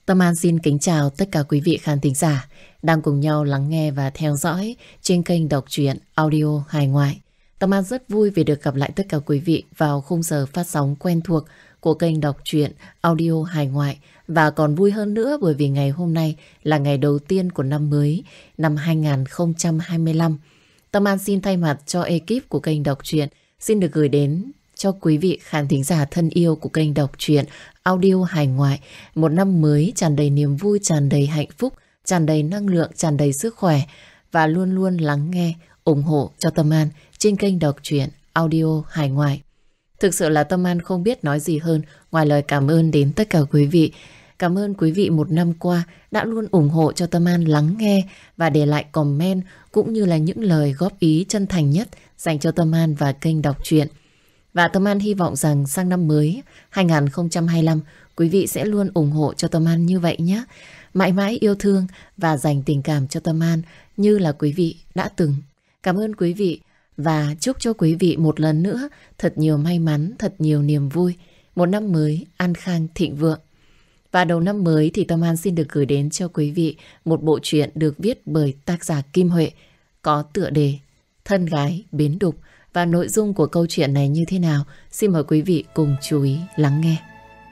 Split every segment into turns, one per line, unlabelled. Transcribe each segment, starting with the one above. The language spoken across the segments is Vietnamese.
Tâm An xin kính chào tất cả quý vị khán thính giả đang cùng nhau lắng nghe và theo dõi trên kênh đọc truyện audio hài ngoại. Tâm An rất vui vì được gặp lại tất cả quý vị vào khung giờ phát sóng quen thuộc của kênh đọc truyện audio hài ngoại. Và còn vui hơn nữa bởi vì ngày hôm nay là ngày đầu tiên của năm mới, năm 2025. Tâm An xin thay mặt cho ekip của kênh đọc truyện xin được gửi đến cho quý vị khán thính giả thân yêu của kênh đọc truyện audio hài ngoại một năm mới tràn đầy niềm vui, tràn đầy hạnh phúc, tràn đầy năng lượng, tràn đầy sức khỏe và luôn luôn lắng nghe, ủng hộ cho Tâm An trên kênh đọc truyện audio hài ngoại. Thực sự là Tâm An không biết nói gì hơn ngoài lời cảm ơn đến tất cả quý vị. Cảm ơn quý vị một năm qua đã luôn ủng hộ cho Tâm An lắng nghe và để lại comment cũng như là những lời góp ý chân thành nhất dành cho Tâm An và kênh đọc truyện. Và Tâm An hy vọng rằng sang năm mới 2025 quý vị sẽ luôn ủng hộ cho Tâm An như vậy nhé. Mãi mãi yêu thương và dành tình cảm cho Tâm An như là quý vị đã từng. Cảm ơn quý vị và chúc cho quý vị một lần nữa thật nhiều may mắn, thật nhiều niềm vui. Một năm mới an khang thịnh vượng. Và đầu năm mới thì Tâm An xin được gửi đến cho quý vị một bộ truyện được viết bởi tác giả Kim Huệ có tựa đề Thân Gái Bến Đục. Và nội dung của câu chuyện này như thế nào? Xin mời quý vị cùng chú ý lắng nghe.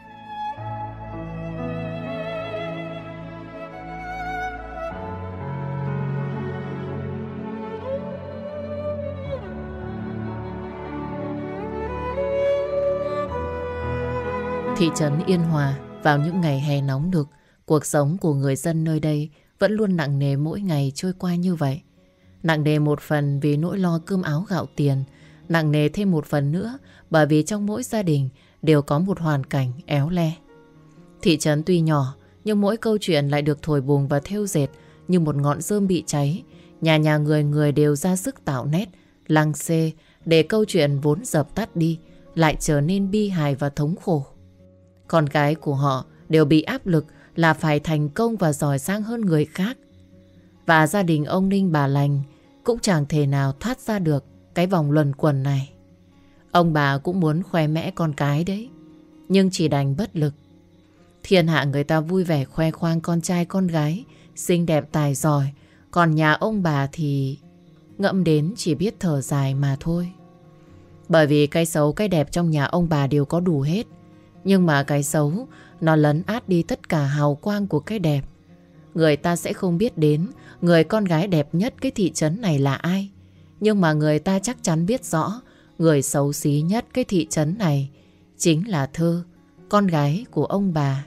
Thị trấn Yên Hòa vào những ngày hè nóng nực, cuộc sống của người dân nơi đây vẫn luôn nặng nề mỗi ngày trôi qua như vậy. Nặng nề một phần vì nỗi lo cơm áo gạo tiền, nặng nề thêm một phần nữa bởi vì trong mỗi gia đình đều có một hoàn cảnh éo le. Thị trấn tuy nhỏ nhưng mỗi câu chuyện lại được thổi bùng và thêu dệt như một ngọn rơm bị cháy. Nhà nhà người người đều ra sức tạo nét, lăng xê để câu chuyện vốn dập tắt đi lại trở nên bi hài và thống khổ. Con gái của họ đều bị áp lực là phải thành công và giỏi giang hơn người khác. Và gia đình ông Ninh bà Lành cũng chẳng thể nào thoát ra được cái vòng luẩn quẩn này. Ông bà cũng muốn khoe mẽ con cái đấy, nhưng chỉ đành bất lực. Thiên hạ người ta vui vẻ khoe khoang con trai con gái xinh đẹp tài giỏi, còn nhà ông bà thì ngẫm đến chỉ biết thở dài mà thôi. Bởi vì cái xấu cái đẹp trong nhà ông bà đều có đủ hết, nhưng mà cái xấu nó lấn át đi tất cả hào quang của cái đẹp. Người ta sẽ không biết đến người con gái đẹp nhất cái thị trấn này là ai, nhưng mà người ta chắc chắn biết rõ người xấu xí nhất cái thị trấn này chính là Thơ, con gái của ông bà.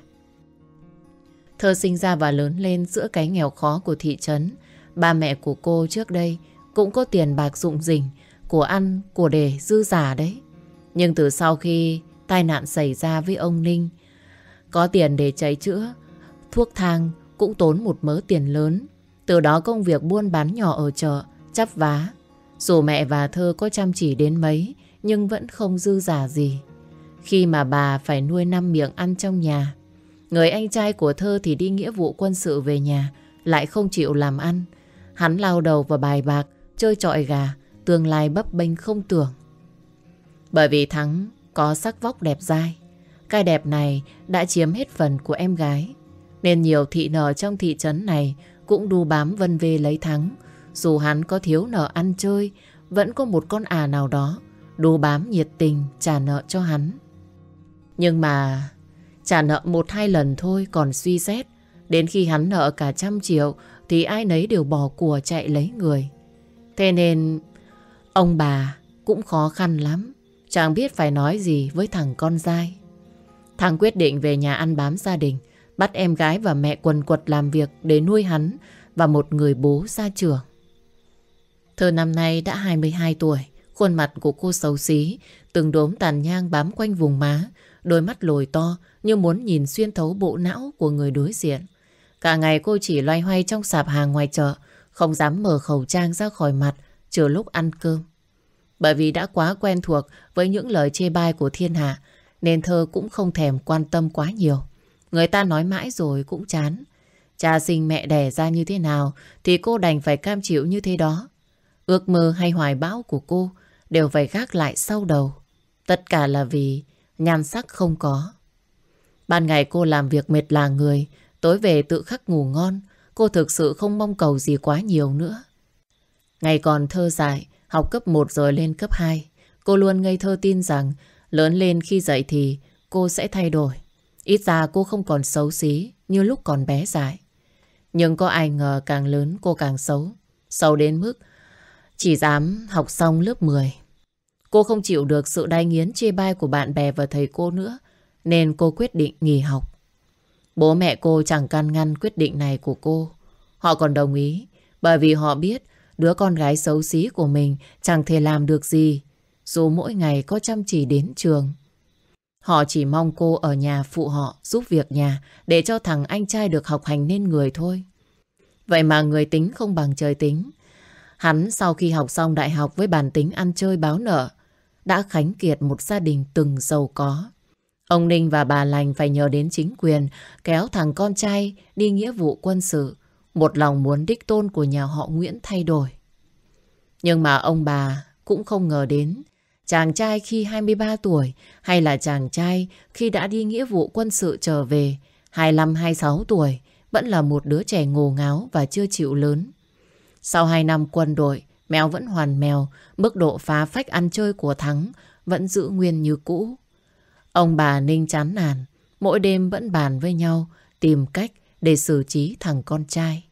Thơ sinh ra và lớn lên giữa cái nghèo khó của thị trấn. Ba mẹ của cô trước đây cũng có tiền bạc rủng rỉnh, của ăn, của để dư giả đấy. Nhưng từ sau khi tai nạn xảy ra với ông Ninh, có tiền để chạy chữa, thuốc thang cũng tốn một mớ tiền lớn. Từ đó công việc buôn bán nhỏ ở chợ chắp vá. Dù mẹ và Thơ có chăm chỉ đến mấy nhưng vẫn không dư giả gì, khi mà bà phải nuôi 5 miệng ăn trong nhà. Người anh trai của Thơ thì đi nghĩa vụ quân sự về nhà lại không chịu làm ăn. Hắn lao đầu vào bài bạc, chơi chọi gà, tương lai bấp bênh không tưởng. Bởi vì Thắng có sắc vóc đẹp dai, cái đẹp này đã chiếm hết phần của em gái, nên nhiều thị nở trong thị trấn này cũng đu bám vân vê lấy Thắng. Dù hắn có thiếu nợ ăn chơi, vẫn có một con nào đó đu bám nhiệt tình trả nợ cho hắn. Nhưng mà trả nợ 1-2 lần thôi còn suy xét, đến khi hắn nợ cả 100 triệu thì ai nấy đều bỏ của chạy lấy người. Thế nên ông bà cũng khó khăn lắm, chẳng biết phải nói gì với thằng con dai. Thằng quyết định về nhà ăn bám gia đình, bắt em gái và mẹ quần quật làm việc để nuôi hắn và một người bố gia trưởng. Thơ năm nay đã 22 tuổi, khuôn mặt của cô xấu xí, từng đốm tàn nhang bám quanh vùng má, đôi mắt lồi to như muốn nhìn xuyên thấu bộ não của người đối diện. Cả ngày cô chỉ loay hoay trong sạp hàng ngoài chợ, không dám mở khẩu trang ra khỏi mặt trừ lúc ăn cơm. Bởi vì đã quá quen thuộc với những lời chê bai của thiên hạ, nên Thơ cũng không thèm quan tâm quá nhiều. Người ta nói mãi rồi cũng chán. Cha sinh mẹ đẻ ra như thế nào thì cô đành phải cam chịu như thế đó. Ước mơ hay hoài bão của cô đều phải gác lại sau đầu. Tất cả là vì nhan sắc không có. Ban ngày cô làm việc mệt là người, Tối về tự khắc ngủ ngon. Cô thực sự không mong cầu gì quá nhiều nữa. Ngày còn thơ dại, học cấp 1 rồi lên cấp 2. Cô luôn ngây thơ tin rằng lớn lên khi dậy thì cô sẽ thay đổi. Ít ra cô không còn xấu xí như lúc còn bé dại. Nhưng có ai ngờ càng lớn cô càng xấu. Xấu đến mức chỉ dám học xong lớp 10. Cô không chịu được sự đay nghiến chê bai của bạn bè và thầy cô nữa, nên cô quyết định nghỉ học. Bố mẹ cô chẳng can ngăn quyết định này của cô. Họ còn đồng ý bởi vì họ biết đứa con gái xấu xí của mình chẳng thể làm được gì dù mỗi ngày có chăm chỉ đến trường. Họ chỉ mong cô ở nhà phụ họ giúp việc nhà để cho thằng anh trai được học hành nên người thôi. Vậy mà người tính không bằng trời tính. Hắn sau khi học xong đại học với bản tính ăn chơi báo nợ đã khánh kiệt một gia đình từng giàu có. Ông Ninh và bà Lành phải nhờ đến chính quyền kéo thằng con trai đi nghĩa vụ quân sự, một lòng muốn đích tôn của nhà họ Nguyễn thay đổi. Nhưng mà ông bà cũng không ngờ đến chàng trai khi 23 tuổi hay là chàng trai khi đã đi nghĩa vụ quân sự trở về 25-26 tuổi vẫn là một đứa trẻ ngồ ngáo và chưa chịu lớn. Sau 2 năm quân đội, mèo vẫn hoàn mèo, mức độ phá phách ăn chơi của Thắng vẫn giữ nguyên như cũ. Ông bà Ninh chán nản, mỗi đêm vẫn bàn với nhau tìm cách để xử trí thằng con trai.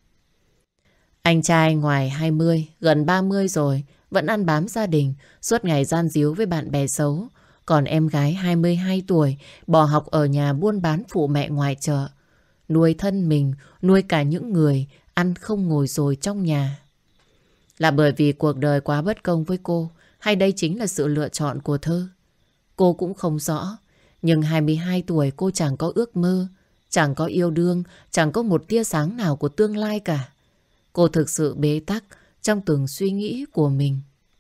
Anh trai ngoài 20, gần 30 rồi, vẫn ăn bám gia đình, suốt ngày gian díu với bạn bè xấu. Còn em gái 22 tuổi, bỏ học ở nhà buôn bán phụ mẹ ngoài chợ. Nuôi thân mình, nuôi cả những người ăn không ngồi rồi trong nhà. Là bởi vì cuộc đời quá bất công với cô, hay đây chính là sự lựa chọn của Thơ? Cô cũng không rõ, nhưng 22 tuổi cô chẳng có ước mơ, chẳng có yêu đương, chẳng có một tia sáng nào của tương lai cả. Cô thực sự bế tắc trong từng suy nghĩ của mình.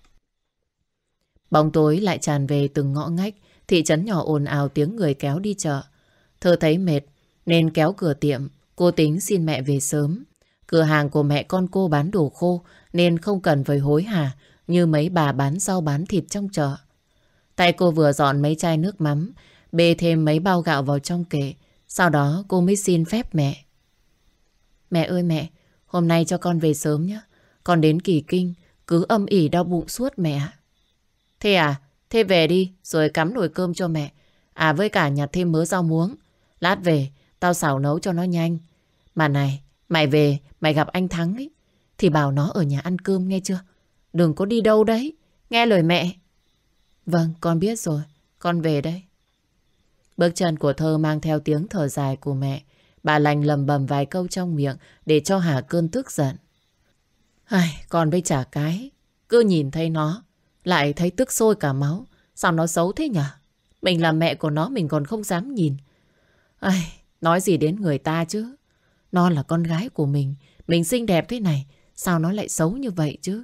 Bóng tối lại tràn về từng ngõ ngách, thị trấn nhỏ ồn ào tiếng người kéo đi chợ. Thơ thấy mệt nên kéo cửa tiệm, cô tính xin mẹ về sớm. Cửa hàng của mẹ con cô bán đồ khô nên không cần phải hối hả như mấy bà bán rau bán thịt trong chợ. Tay cô vừa dọn mấy chai nước mắm, bê thêm mấy bao gạo vào trong kệ. Sau đó cô mới xin phép mẹ. Mẹ ơi mẹ, hôm nay cho con về sớm nhé. Con đến Kỳ Kinh, cứ âm ỉ đau bụng suốt mẹ ạ. Thế à? Thế về đi, rồi cắm nồi cơm cho mẹ. À với cả nhặt thêm mớ rau muống. Lát về, tao xào nấu cho nó nhanh. Mà này, mày về, mày gặp anh Thắng ấy, thì bảo nó ở nhà ăn cơm nghe chưa? Đừng có đi đâu đấy, nghe lời mẹ. Vâng, con biết rồi, con về đây. Bước chân của Thơ mang theo tiếng thở dài của mẹ. Bà Lành lầm bầm vài câu trong miệng để cho hả cơn tức giận. Ai, con với chả cái, cứ nhìn thấy nó lại thấy tức sôi cả máu. Sao nó xấu thế nhở? Mình là mẹ của nó mình còn không dám nhìn. Ai, nói gì đến người ta chứ. Nó là con gái của mình xinh đẹp thế này, sao nó lại xấu như vậy chứ?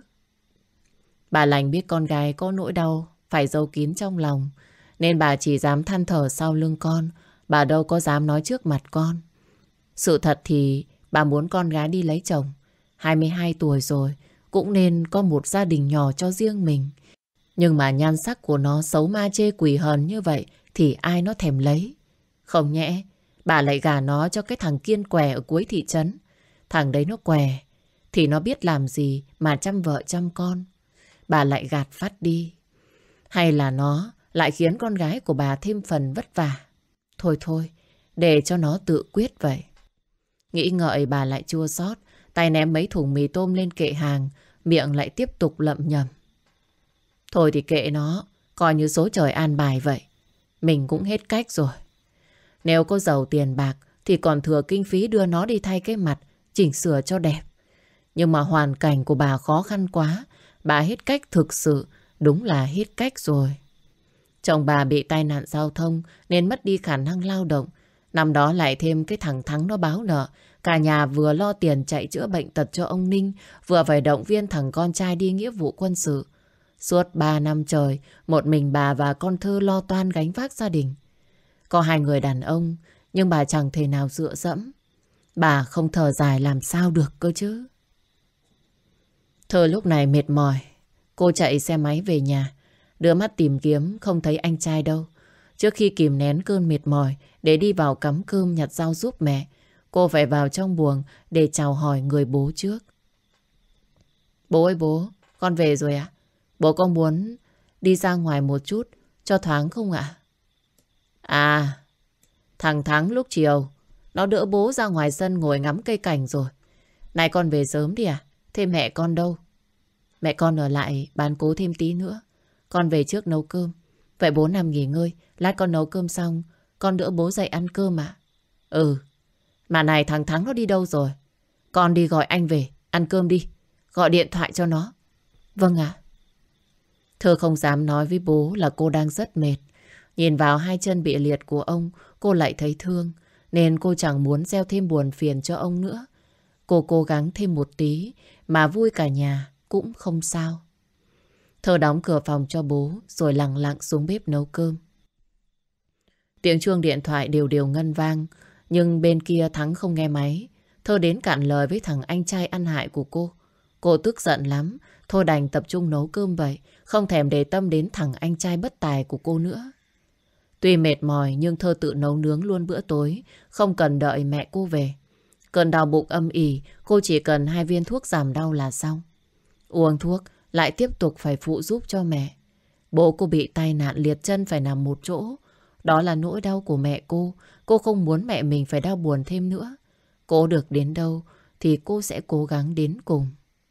Bà Lành biết con gái có nỗi đau phải giấu kín trong lòng, nên bà chỉ dám than thở sau lưng con. Bà đâu có dám nói trước mặt con. Sự thật thì bà muốn con gái đi lấy chồng. 22 tuổi rồi, cũng nên có một gia đình nhỏ cho riêng mình. Nhưng mà nhan sắc của nó xấu ma chê quỷ hờn như vậy thì ai nó thèm lấy. Không nhẽ bà lại gả nó cho cái thằng Kiên què ở cuối thị trấn. Thằng đấy nó què thì nó biết làm gì mà chăm vợ chăm con. Bà lại gạt phát đi. Hay là nó lại khiến con gái của bà thêm phần vất vả. Thôi thôi, để cho nó tự quyết vậy. Nghĩ ngợi bà lại chua xót, tay ném mấy thùng mì tôm lên kệ hàng, miệng lại tiếp tục lẩm nhẩm. Thôi thì kệ nó, coi như số trời an bài vậy. Mình cũng hết cách rồi. Nếu có giàu tiền bạc thì còn thừa kinh phí đưa nó đi thay cái mặt, chỉnh sửa cho đẹp. Nhưng mà hoàn cảnh của bà khó khăn quá, bà hết cách thực sự, đúng là hết cách rồi. Chồng bà bị tai nạn giao thông nên mất đi khả năng lao động. Năm đó lại thêm cái thằng Thắng nó báo nợ. Cả nhà vừa lo tiền chạy chữa bệnh tật cho ông Ninh, vừa phải động viên thằng con trai đi nghĩa vụ quân sự. Suốt 3 năm trời, một mình bà và con Thơ lo toan gánh vác gia đình. Có 2 người đàn ông, nhưng bà chẳng thể nào dựa dẫm. Bà không thở dài làm sao được cơ chứ. Thơ lúc này mệt mỏi. Cô chạy xe máy về nhà, đưa mắt tìm kiếm không thấy anh trai đâu. Trước khi kìm nén cơn mệt mỏi để đi vào cắm cơm nhặt rau giúp mẹ, Cô phải vào trong buồng để chào hỏi người bố trước. Bố ơi bố, con về rồi ạ. Bố con muốn đi ra ngoài một chút cho thoáng không ạ? À, thằng Thắng lúc chiều nó đỡ bố ra ngoài sân ngồi ngắm cây cảnh rồi. Này con về sớm đi à? Thế mẹ con đâu? Mẹ con ở lại bán cố thêm tí nữa. Con về trước nấu cơm. Vậy bố nằm nghỉ ngơi. Lát con nấu cơm xong con đỡ bố dậy ăn cơm ạ. Ừ. Mà này thằng Thắng nó đi đâu rồi? Con đi gọi anh về ăn cơm đi. Gọi điện thoại cho nó. Vâng ạ. Thơ không dám nói với bố là cô đang rất mệt. Nhìn vào hai chân bị liệt của ông, cô lại thấy thương. Nên cô chẳng muốn gieo thêm buồn phiền cho ông nữa. Cô cố gắng thêm một tí mà vui cả nhà cũng không sao. Thơ đóng cửa phòng cho bố rồi lặng lặng xuống bếp nấu cơm. Tiếng chuông điện thoại đều đều ngân vang, nhưng bên kia Thắng không nghe máy. Thơ đến cạn lời với thằng anh trai ăn hại của cô. Cô tức giận lắm, thôi đành tập trung nấu cơm vậy, không thèm để tâm đến thằng anh trai bất tài của cô nữa. Tuy mệt mỏi nhưng Thơ tự nấu nướng luôn bữa tối, không cần đợi mẹ cô về. Cơn đau bụng âm ỉ, cô chỉ cần 2 viên thuốc giảm đau là xong. Uống thuốc, lại tiếp tục phải phụ giúp cho mẹ. Bố cô bị tai nạn liệt chân phải nằm một chỗ. Đó là nỗi đau của mẹ cô không muốn mẹ mình phải đau buồn thêm nữa. Cô được đến đâu thì cô sẽ cố gắng đến cùng.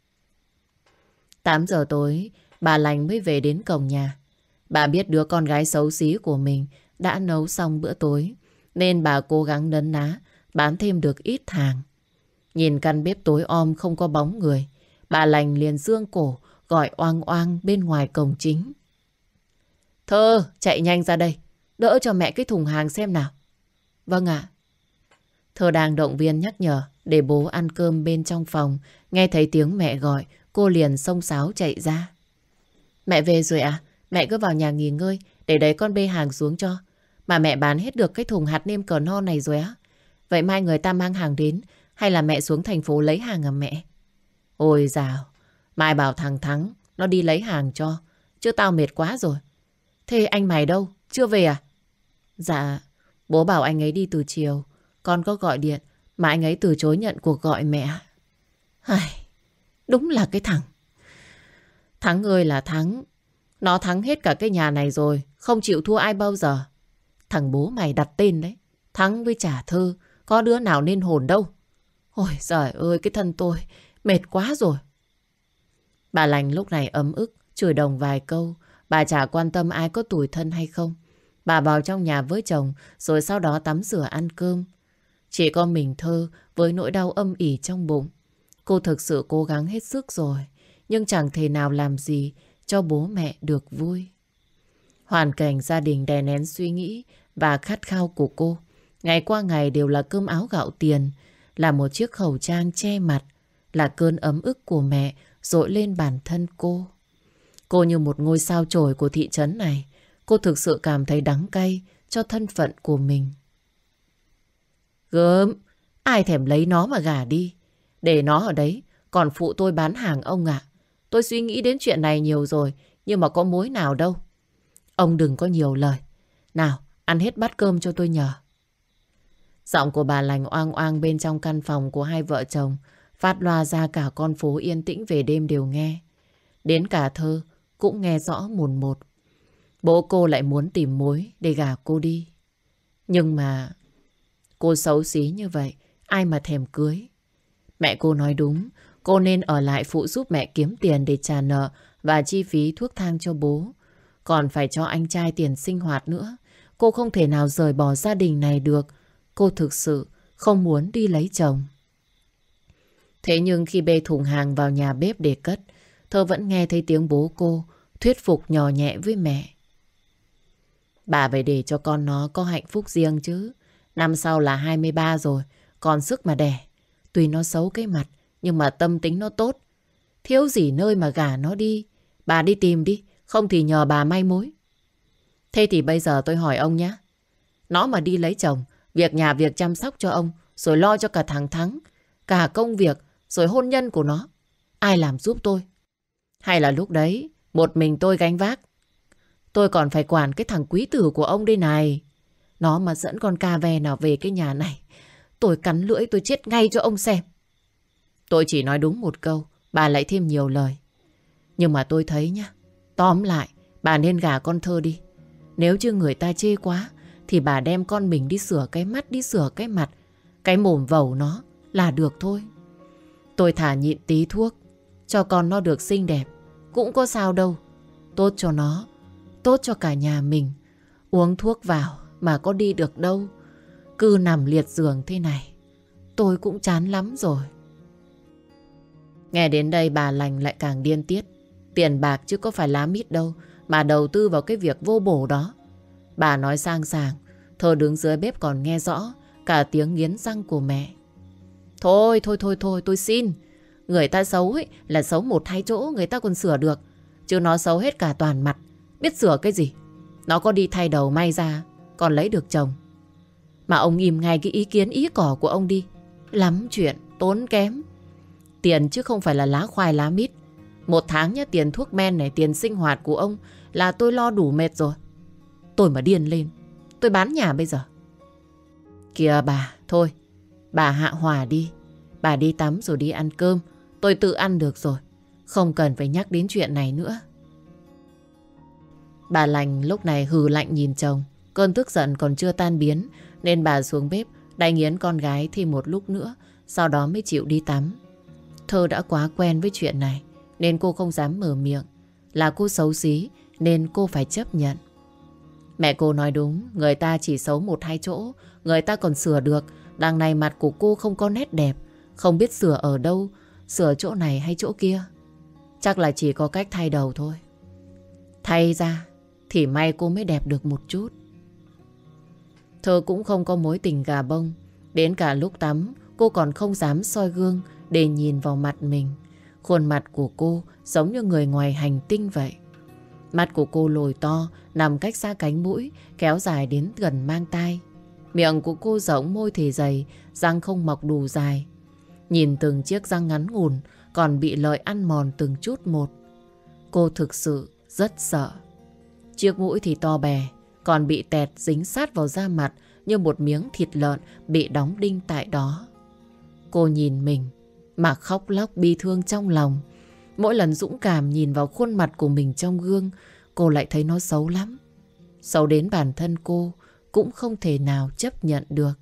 8 giờ tối, bà Lành mới về đến cổng nhà. Bà biết đứa con gái xấu xí của mình đã nấu xong bữa tối, nên bà cố gắng nấn ná bán thêm được ít hàng. Nhìn căn bếp tối om không có bóng người, bà Lành liền giương cổ gọi oang oang bên ngoài cổng chính. Thơ, chạy nhanh ra đây, đỡ cho mẹ cái thùng hàng xem nào. Vâng ạ. Thơ đang động viên nhắc nhở để bố ăn cơm bên trong phòng. Nghe thấy tiếng mẹ gọi, cô liền xông xáo chạy ra. Mẹ về rồi à? Mẹ cứ vào nhà nghỉ ngơi, để đấy con bê hàng xuống cho. Mà mẹ bán hết được cái thùng hạt nêm cờ no này rồi á? Vậy mai người ta mang hàng đến, hay là mẹ xuống thành phố lấy hàng à mẹ? Ôi dào, mai bảo thằng Thắng nó đi lấy hàng cho, chứ tao mệt quá rồi. Thế anh mày đâu? Chưa về à? Dạ, bố bảo anh ấy đi từ chiều. Con có gọi điện mà anh ấy từ chối nhận cuộc gọi mẹ. Ai, đúng là cái thằng. Thắng ơi là Thắng. Nó thắng hết cả cái nhà này rồi, không chịu thua ai bao giờ. Thằng bố mày đặt tên đấy, Thắng với Trả Thơ, có đứa nào nên hồn đâu. Ôi giời ơi, cái thân tôi mệt quá rồi. Bà Lành lúc này ấm ức, chửi đồng vài câu. Bà chả quan tâm ai có tủi thân hay không. Bà vào trong nhà với chồng, rồi sau đó tắm rửa ăn cơm. Chỉ có mình Thơ với nỗi đau âm ỉ trong bụng. Cô thực sự cố gắng hết sức rồi, nhưng chẳng thể nào làm gì cho bố mẹ được vui. Hoàn cảnh gia đình đè nén suy nghĩ và khát khao của cô. Ngày qua ngày đều là cơm áo gạo tiền, là một chiếc khẩu trang che mặt, là cơn ấm ức của mẹ dội lên bản thân cô. Cô như một ngôi sao chổi của thị trấn này. Cô thực sự cảm thấy đắng cay cho thân phận của mình. Gớm, ai thèm lấy nó mà gả đi. Để nó ở đấy, còn phụ tôi bán hàng ông ạ. Tôi suy nghĩ đến chuyện này nhiều rồi, nhưng mà có mối nào đâu. Ông đừng có nhiều lời. Nào, ăn hết bát cơm cho tôi nhờ. Giọng của bà Lành oang oang bên trong căn phòng của hai vợ chồng, phát loa ra cả con phố yên tĩnh về đêm đều nghe. Đến cả Thơ cũng nghe rõ mồn một. Bố cô lại muốn tìm mối để gả cô đi. Nhưng mà cô xấu xí như vậy, ai mà thèm cưới. Mẹ cô nói đúng, cô nên ở lại phụ giúp mẹ kiếm tiền để trả nợ và chi phí thuốc thang cho bố. Còn phải cho anh trai tiền sinh hoạt nữa. Cô không thể nào rời bỏ gia đình này được. Cô thực sự không muốn đi lấy chồng. Thế nhưng khi bê thùng hàng vào nhà bếp để cất, Thơ vẫn nghe thấy tiếng bố cô thuyết phục nhỏ nhẹ với mẹ. Bà phải để cho con nó có hạnh phúc riêng chứ. Năm sau là 23 rồi, còn sức mà đẻ. Tuy nó xấu cái mặt, nhưng mà tâm tính nó tốt. Thiếu gì nơi mà gả nó đi. Bà đi tìm đi, không thì nhờ bà mai mối. Thế thì bây giờ tôi hỏi ông nhé. Nó mà đi lấy chồng, việc nhà việc chăm sóc cho ông, rồi lo cho cả thằng Thắng, cả công việc, rồi hôn nhân của nó, ai làm giúp tôi? Hay là lúc đấy một mình tôi gánh vác? Tôi còn phải quản cái thằng quý tử của ông đây này. Nó mà dẫn con ca ve nào về cái nhà này, tôi cắn lưỡi tôi chết ngay cho ông xem. Tôi chỉ nói đúng một câu, bà lại thêm nhiều lời. Nhưng mà tôi thấy nhá, tóm lại, bà nên gả con Thơ đi. Nếu chứ người ta chê quá, thì bà đem con mình đi sửa cái mắt, đi sửa cái mặt, cái mồm vầu nó là được thôi. Tôi thà nhịn tí thuốc, cho con nó được xinh đẹp, cũng có sao đâu. Tốt cho nó, tốt cho cả nhà mình. Uống thuốc vào mà có đi được đâu. Cứ nằm liệt giường thế này, tôi cũng chán lắm rồi. Nghe đến đây bà lành lại càng điên tiết. Tiền bạc chứ có phải lá mít đâu mà đầu tư vào cái việc vô bổ đó. Bà nói sang sảng, Thơ đứng dưới bếp còn nghe rõ cả tiếng nghiến răng của mẹ. Thôi, tôi xin. Người ta xấu ấy là xấu một hai chỗ người ta còn sửa được. Chứ nó xấu hết cả toàn mặt, biết sửa cái gì. Nó có đi thay đầu may ra còn lấy được chồng. Mà ông im ngay cái ý kiến ý cỏ của ông đi. Lắm chuyện, tốn kém. Tiền chứ không phải là lá khoai lá mít. Một tháng nhá, tiền thuốc men này, tiền sinh hoạt của ông là tôi lo đủ mệt rồi. Tôi mà điên lên, tôi bán nhà bây giờ. Kìa bà, thôi, bà hạ hỏa đi. Bà đi tắm rồi đi ăn cơm. Tôi tự ăn được rồi, không cần phải nhắc đến chuyện này nữa. Bà lành lúc này hừ lạnh nhìn chồng. Cơn tức giận còn chưa tan biến, nên bà xuống bếp đánh nghiến con gái thêm một lúc nữa, sau đó mới chịu đi tắm. Thơ đã quá quen với chuyện này, nên cô không dám mở miệng. Là cô xấu xí, nên cô phải chấp nhận. Mẹ cô nói đúng, người ta chỉ xấu một hai chỗ, người ta còn sửa được. Đằng này mặt của cô không có nét đẹp, không biết sửa ở đâu, sửa chỗ này hay chỗ kia. Chắc là chỉ có cách thay đầu thôi. Thay ra thì may cô mới đẹp được một chút. Thơ cũng không có mối tình gà bông. Đến cả lúc tắm, cô còn không dám soi gương để nhìn vào mặt mình. Khuôn mặt của cô giống như người ngoài hành tinh vậy. Mắt của cô lồi to, nằm cách xa cánh mũi, kéo dài đến gần mang tai. Miệng của cô rỗng, môi thì dày, răng không mọc đủ dài. Nhìn từng chiếc răng ngắn ngủn còn bị lợi ăn mòn từng chút một. Cô thực sự rất sợ. Chiếc mũi thì to bè, còn bị tẹt dính sát vào da mặt như một miếng thịt lợn bị đóng đinh tại đó. Cô nhìn mình mà khóc lóc bi thương trong lòng. Mỗi lần dũng cảm nhìn vào khuôn mặt của mình trong gương, cô lại thấy nó xấu lắm. Xấu đến bản thân cô cũng không thể nào chấp nhận được.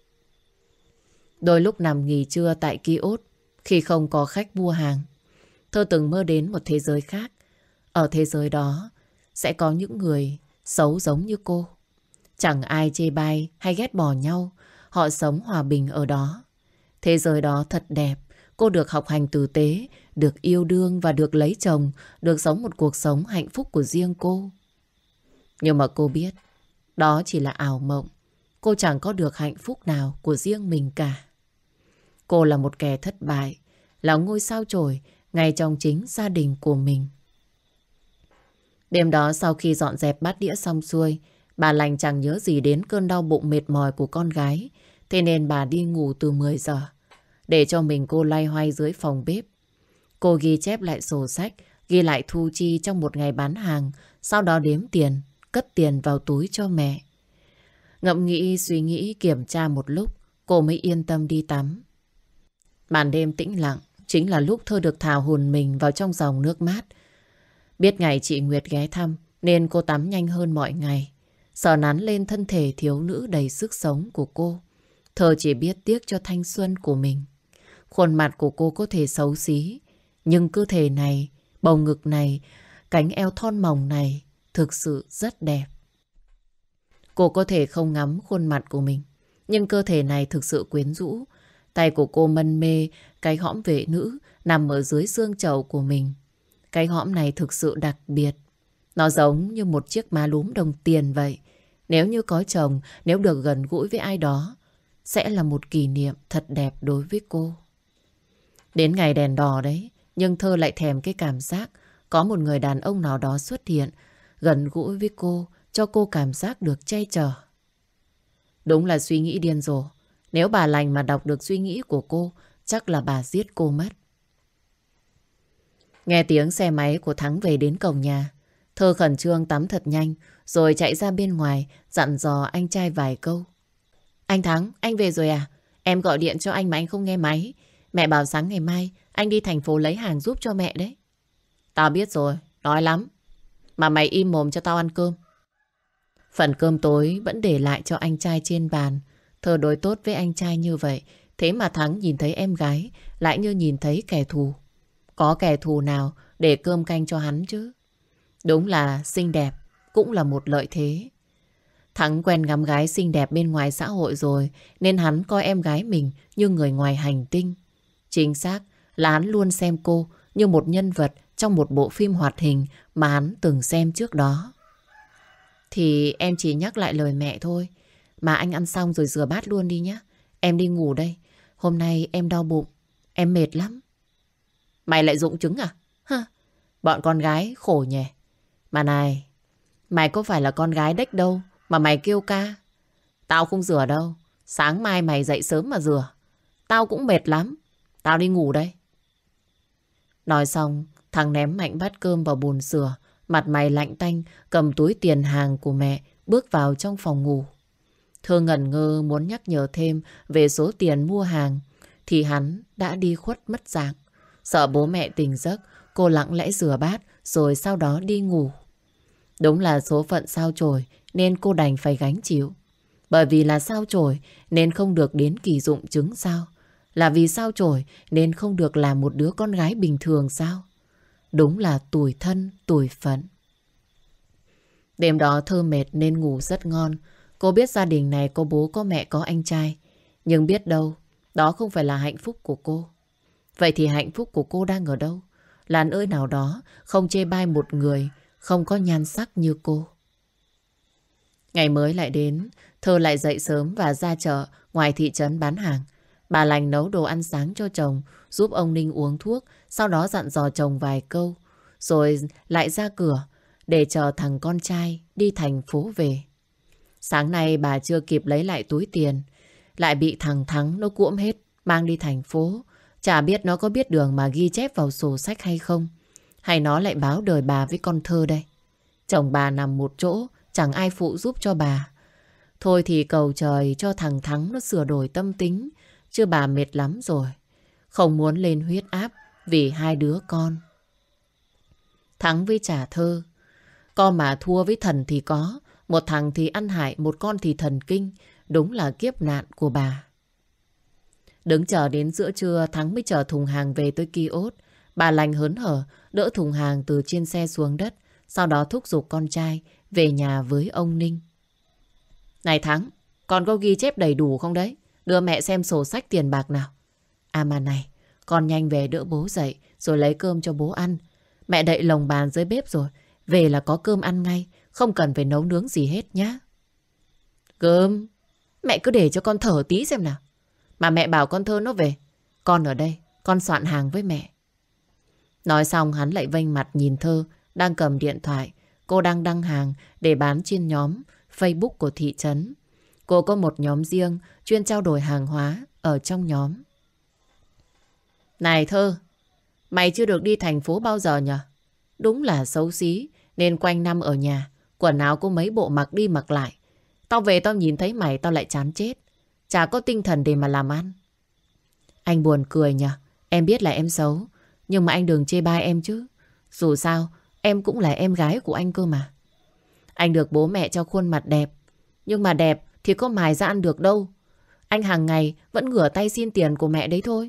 Đôi lúc nằm nghỉ trưa tại kiosk, khi không có khách mua hàng, Thơ từng mơ đến một thế giới khác. Ở thế giới đó sẽ có những người xấu giống như cô. Chẳng ai chê bai hay ghét bỏ nhau. Họ sống hòa bình ở đó. Thế giới đó thật đẹp. Cô được học hành tử tế, được yêu đương và được lấy chồng, được sống một cuộc sống hạnh phúc của riêng cô. Nhưng mà cô biết, đó chỉ là ảo mộng. Cô chẳng có được hạnh phúc nào của riêng mình cả. Cô là một kẻ thất bại, là ngôi sao chổi ngay trong chính gia đình của mình. Đêm đó sau khi dọn dẹp bát đĩa xong xuôi, bà lành chẳng nhớ gì đến cơn đau bụng mệt mỏi của con gái. Thế nên bà đi ngủ từ 10 giờ. Để cho mình cô loay hoay dưới phòng bếp. Cô ghi chép lại sổ sách, ghi lại thu chi trong một ngày bán hàng, sau đó đếm tiền, cất tiền vào túi cho mẹ. Ngẫm nghĩ, suy nghĩ, kiểm tra một lúc, cô mới yên tâm đi tắm. Màn đêm tĩnh lặng, chính là lúc Thơ được thả hồn mình vào trong dòng nước mát. Biết ngày chị Nguyệt ghé thăm, nên cô tắm nhanh hơn mọi ngày. Sờ nắn lên thân thể thiếu nữ đầy sức sống của cô. Thơ chỉ biết tiếc cho thanh xuân của mình. Khuôn mặt của cô có thể xấu xí, nhưng cơ thể này, bầu ngực này, cánh eo thon mỏng này thực sự rất đẹp. Cô có thể không ngắm khuôn mặt của mình, nhưng cơ thể này thực sự quyến rũ. Tay của cô mân mê cái hõm vệ nữ nằm ở dưới xương chậu của mình. Cái hõm này thực sự đặc biệt. Nó giống như một chiếc má lúm đồng tiền vậy. Nếu như có chồng, nếu được gần gũi với ai đó, sẽ là một kỷ niệm thật đẹp đối với cô. Đến ngày đèn đỏ đấy, nhưng Thơ lại thèm cái cảm giác có một người đàn ông nào đó xuất hiện, gần gũi với cô, cho cô cảm giác được che chở. Đúng là suy nghĩ điên rồ. Nếu bà lành mà đọc được suy nghĩ của cô, chắc là bà giết cô mất. Nghe tiếng xe máy của Thắng về đến cổng nhà, Thơ khẩn trương tắm thật nhanh, rồi chạy ra bên ngoài, dặn dò anh trai vài câu. Anh Thắng, anh về rồi à? Em gọi điện cho anh mà anh không nghe máy. Mẹ bảo sáng ngày mai anh đi thành phố lấy hàng giúp cho mẹ đấy. Tao biết rồi, nói lắm. Mà mày im mồm cho tao ăn cơm. Phần cơm tối vẫn để lại cho anh trai trên bàn. Thơ đối tốt với anh trai như vậy. Thế mà Thắng nhìn thấy em gái lại như nhìn thấy kẻ thù. Có kẻ thù nào để cơm canh cho hắn chứ? Đúng là xinh đẹp cũng là một lợi thế. Thắng quen ngắm gái xinh đẹp bên ngoài xã hội rồi nên hắn coi em gái mình như người ngoài hành tinh. Chính xác là hắn luôn xem cô như một nhân vật trong một bộ phim hoạt hình mà hắn từng xem trước đó. Thì em chỉ nhắc lại lời mẹ thôi. Mà anh ăn xong rồi rửa bát luôn đi nhé. Em đi ngủ đây. Hôm nay em đau bụng. Em mệt lắm. Mày lại rụng trứng à? Hả? Bọn con gái khổ nhỉ. Mà này, mày có phải là con gái đếch đâu mà mày kêu ca. Tao không rửa đâu. Sáng mai mày dậy sớm mà rửa. Tao cũng mệt lắm. Tao đi ngủ đây. Nói xong, thằng ném mạnh bát cơm vào bồn rửa. Mặt mày lạnh tanh, cầm túi tiền hàng của mẹ, bước vào trong phòng ngủ. Thơ ngẩn ngơ muốn nhắc nhở thêm về số tiền mua hàng, thì hắn đã đi khuất mất dạng. Sợ bố mẹ tỉnh giấc, cô lặng lẽ rửa bát, rồi sau đó đi ngủ. Đúng là số phận sao chổi, nên cô đành phải gánh chịu. Bởi vì là sao chổi, nên không được đến kỳ dụng trứng sao? Là vì sao chổi, nên không được làm một đứa con gái bình thường sao? Đúng là tủi thân, tủi phận. Đêm đó Thơ mệt nên ngủ rất ngon. Cô biết gia đình này có bố, có mẹ, có anh trai. Nhưng biết đâu, đó không phải là hạnh phúc của cô. Vậy thì hạnh phúc của cô đang ở đâu? Là nơi nào đó không chê bai một người không có nhan sắc như cô. Ngày mới lại đến, Thơ lại dậy sớm và ra chợ ngoài thị trấn bán hàng. Bà lành nấu đồ ăn sáng cho chồng, giúp ông Ninh uống thuốc, sau đó dặn dò chồng vài câu, rồi lại ra cửa để chờ thằng con trai đi thành phố về. Sáng nay bà chưa kịp lấy lại túi tiền, lại bị thằng Thắng nó cuỗm hết, mang đi thành phố. Chả biết nó có biết đường mà ghi chép vào sổ sách hay không, hay nó lại báo đời bà với con Thơ đây. Chồng bà nằm một chỗ, chẳng ai phụ giúp cho bà. Thôi thì cầu trời cho thằng Thắng nó sửa đổi tâm tính, chứ bà mệt lắm rồi. Không muốn lên huyết áp vì hai đứa con. Thắng với trả Thơ. Con mà thua với thần thì có. Một thằng thì ăn hại, một con thì thần kinh. Đúng là kiếp nạn của bà. Đứng chờ đến giữa trưa, Thắng mới chở thùng hàng về tới kiosk. Bà lành hớn hở đỡ thùng hàng từ trên xe xuống đất, sau đó thúc giục con trai về nhà với ông Ninh. Này Thắng, con có ghi chép đầy đủ không đấy? Đưa mẹ xem sổ sách tiền bạc nào. À mà này, con nhanh về đỡ bố dậy rồi lấy cơm cho bố ăn. Mẹ đậy lồng bàn dưới bếp rồi, về là có cơm ăn ngay, không cần phải nấu nướng gì hết nhá. Cơm? Mẹ cứ để cho con thở tí xem nào. Mà mẹ bảo con Thơ nó về. Con ở đây, con soạn hàng với mẹ. Nói xong hắn lại vênh mặt nhìn Thơ đang cầm điện thoại. Cô đang đăng hàng để bán trên nhóm Facebook của thị trấn. Cô có một nhóm riêng chuyên trao đổi hàng hóa ở trong nhóm. Này Thơ, mày chưa được đi thành phố bao giờ nhở? Đúng là xấu xí nên quanh năm ở nhà, quần áo có mấy bộ mặc đi mặc lại. Tao về tao nhìn thấy mày tao lại chán chết. Chả có tinh thần để mà làm ăn. Anh buồn cười nhở. Em biết là em xấu, nhưng mà anh đừng chê bai em chứ. Dù sao em cũng là em gái của anh cơ mà. Anh được bố mẹ cho khuôn mặt đẹp, nhưng mà đẹp thì có mài ra ăn được đâu. Anh hàng ngày vẫn ngửa tay xin tiền của mẹ đấy thôi.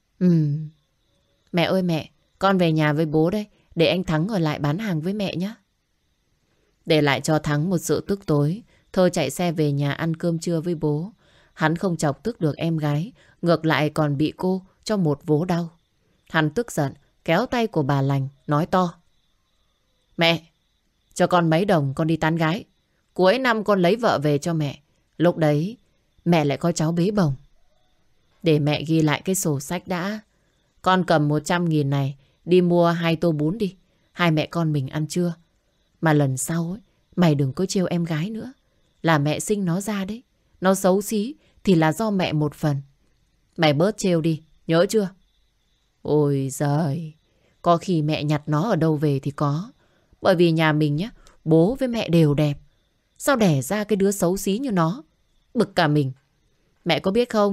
Mẹ ơi mẹ, con về nhà với bố đây, để anh Thắng ở lại bán hàng với mẹ nhé. Để lại cho Thắng một sự tức tối, Thơ chạy xe về nhà ăn cơm trưa với bố. Hắn không chọc tức được em gái, ngược lại còn bị cô cho một vố đau. Hắn tức giận, kéo tay của bà lành, nói to. Mẹ, cho con mấy đồng con đi tán gái. Cuối năm con lấy vợ về cho mẹ. Lúc đấy, mẹ lại có cháu bế bồng. Để mẹ ghi lại cái sổ sách đã. Con cầm 100.000 này, đi mua 2 tô bún đi. Hai mẹ con mình ăn trưa. Mà lần sau ấy, mày đừng có trêu em gái nữa. Là mẹ sinh nó ra đấy. Nó xấu xí thì là do mẹ một phần. Mày bớt trêu đi, nhớ chưa? Ôi giời, có khi mẹ nhặt nó ở đâu về thì có. Bởi vì nhà mình nhá, bố với mẹ đều đẹp. Sao đẻ ra cái đứa xấu xí như nó? Bực cả mình. Mẹ có biết không,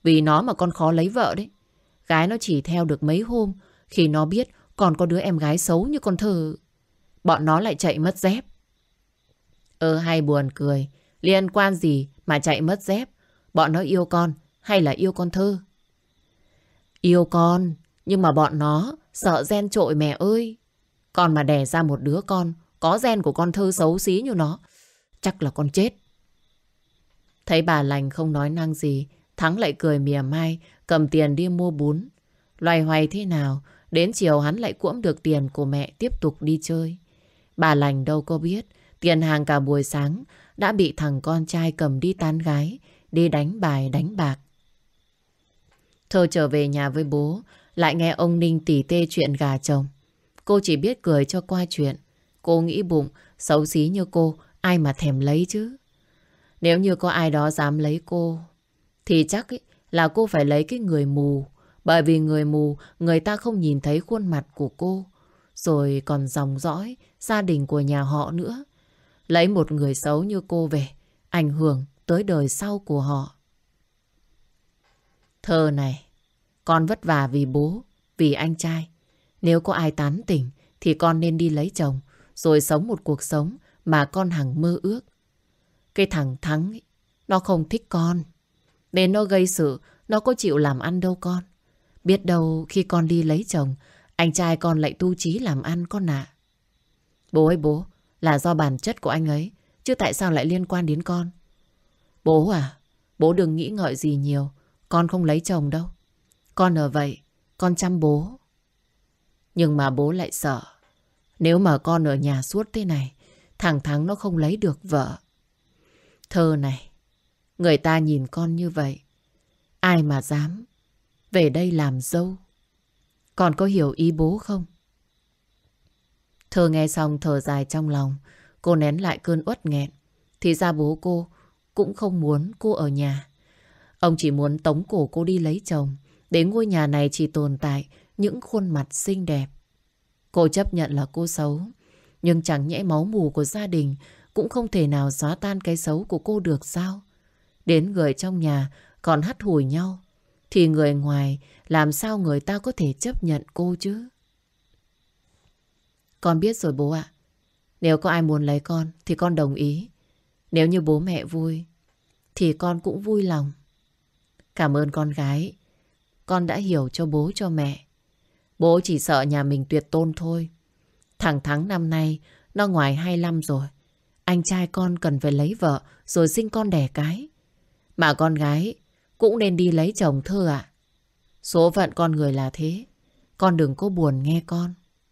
Vì nó mà con khó lấy vợ đấy. Gái nó chỉ theo được mấy hôm. Khi nó biết còn có đứa em gái xấu như con Thơ, bọn nó lại chạy mất dép. Hay buồn cười. Liên quan gì mà chạy mất dép? Bọn nó yêu con hay là yêu con Thơ? Yêu con, nhưng mà bọn nó sợ gen trội mẹ ơi. Con mà đẻ ra một đứa con có gen của con Thơ xấu xí như nó, chắc là con chết. Thấy bà lành không nói năng gì, Thắng lại cười mỉa mai, cầm tiền đi mua bún. Loay hoay thế nào, đến chiều hắn lại cuỗm được tiền của mẹ tiếp tục đi chơi. Bà lành đâu có biết, tiền hàng cả buổi sáng đã bị thằng con trai cầm đi tán gái, đi đánh bài đánh bạc. Thơ trở về nhà với bố, lại nghe ông Ninh tỉ tê chuyện gà chồng. Cô chỉ biết cười cho qua chuyện. Cô nghĩ bụng, xấu xí như cô, ai mà thèm lấy chứ. Nếu như có ai đó dám lấy cô, thì chắc là cô phải lấy cái người mù. Bởi vì người mù, người ta không nhìn thấy khuôn mặt của cô, rồi còn dòng dõi, gia đình của nhà họ nữa. Lấy một người xấu như cô về, ảnh hưởng tới đời sau của họ. Thơ này, con vất vả vì bố, vì anh trai. Nếu có ai tán tỉnh thì con nên đi lấy chồng, rồi sống một cuộc sống mà con hằng mơ ước. Cái thằng Thắng ấy, nó không thích con, nên nó gây sự. Nó có chịu làm ăn đâu con. Biết đâu khi con đi lấy chồng, anh trai con lại tu chí làm ăn con ạ. Bố ơi bố, là do bản chất của anh ấy, chứ tại sao lại liên quan đến con? Bố à, bố đừng nghĩ ngợi gì nhiều. Con không lấy chồng đâu. Con ở vậy, con chăm bố. Nhưng mà bố lại sợ, nếu mà con ở nhà suốt thế này, thằng Thắng nó không lấy được vợ. Thơ này, người ta nhìn con như vậy, ai mà dám về đây làm dâu? Con có hiểu ý bố không? Thơ nghe xong thở dài trong lòng. Cô nén lại cơn uất nghẹn. Thì ra bố cô cũng không muốn cô ở nhà. Ông chỉ muốn tống cổ cô đi lấy chồng, để ngôi nhà này chỉ tồn tại những khuôn mặt xinh đẹp. Cô chấp nhận là cô xấu, nhưng chẳng nhẽ máu mù của gia đình cũng không thể nào xóa tan cái xấu của cô được sao? Đến người trong nhà còn hắt hủi nhau, thì người ngoài làm sao người ta có thể chấp nhận cô chứ? Con biết rồi bố ạ. Nếu có ai muốn lấy con thì con đồng ý. Nếu như bố mẹ vui thì con cũng vui lòng. Cảm ơn con gái. Con đã hiểu cho bố cho mẹ. Bố chỉ sợ nhà mình tuyệt tôn thôi. Thằng Thắng năm nay nó ngoài 25 rồi. Anh trai con cần phải lấy vợ rồi sinh con đẻ cái. Mà con gái cũng nên đi lấy chồng Thơ ạ. Số phận con người là thế. Con đừng có buồn nghe con.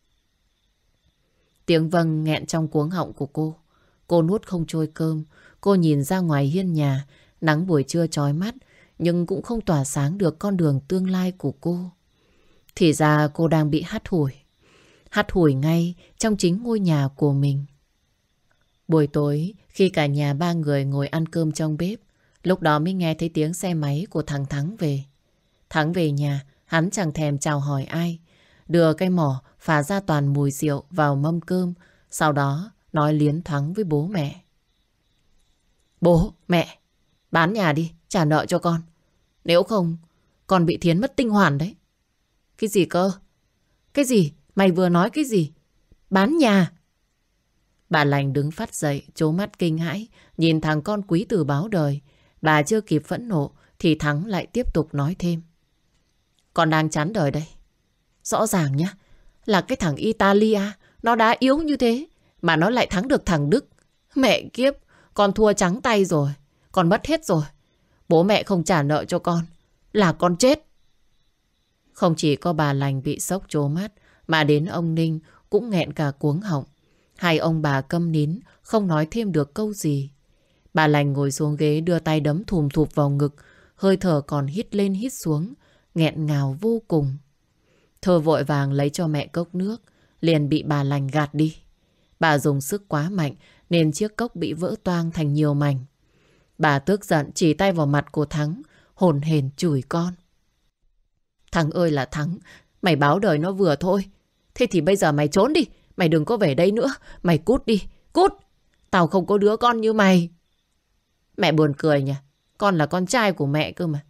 Tiếng vâng nghẹn trong cuống họng của cô. Cô nuốt không trôi cơm. Cô nhìn ra ngoài hiên nhà. Nắng buổi trưa chói mắt, nhưng cũng không tỏa sáng được con đường tương lai của cô. Thì ra cô đang bị hắt hủi. Hắt hủi ngay trong chính ngôi nhà của mình. Buổi tối, khi cả nhà ba người ngồi ăn cơm trong bếp, lúc đó mới nghe thấy tiếng xe máy của thằng Thắng về. Thắng về nhà, hắn chẳng thèm chào hỏi ai. Đưa cái mỏ phả ra toàn mùi rượu vào mâm cơm. Sau đó nói liến thoáng với bố mẹ. Bố, mẹ, bán nhà đi, trả nợ cho con. Nếu không, con bị Thiến mất tinh hoàn đấy. Cái gì cơ? Cái gì? Mày vừa nói cái gì? Bán nhà? Bà lành đứng phát dậy, trố mắt kinh hãi, nhìn thằng con quý tử báo đời. Bà chưa kịp phẫn nộ, thì Thắng lại tiếp tục nói thêm. Con đang chán đời đây. Rõ ràng nhá, là cái thằng Italia, nó đã yếu như thế, mà nó lại thắng được thằng Đức. Mẹ kiếp, con thua trắng tay rồi. Con mất hết rồi. Bố mẹ không trả nợ cho con là con chết. Không chỉ có bà lành bị sốc trố mắt, mà đến ông Ninh cũng nghẹn cả cuống họng. Hai ông bà câm nín, không nói thêm được câu gì. Bà lành ngồi xuống ghế, đưa tay đấm thùm thụp vào ngực, hơi thở còn hít lên hít xuống, nghẹn ngào vô cùng. Thơ vội vàng lấy cho mẹ cốc nước, liền bị bà lành gạt đi. Bà dùng sức quá mạnh nên chiếc cốc bị vỡ toang thành nhiều mảnh. Bà tức giận chỉ tay vào mặt của Thắng, hổn hển chửi con. Thắng ơi là Thắng, mày báo đời nó vừa thôi. Thế thì bây giờ mày trốn đi, mày đừng có về đây nữa, mày cút đi, cút. Tao không có đứa con như mày. Mẹ buồn cười nhỉ, con là con trai của mẹ cơ mà.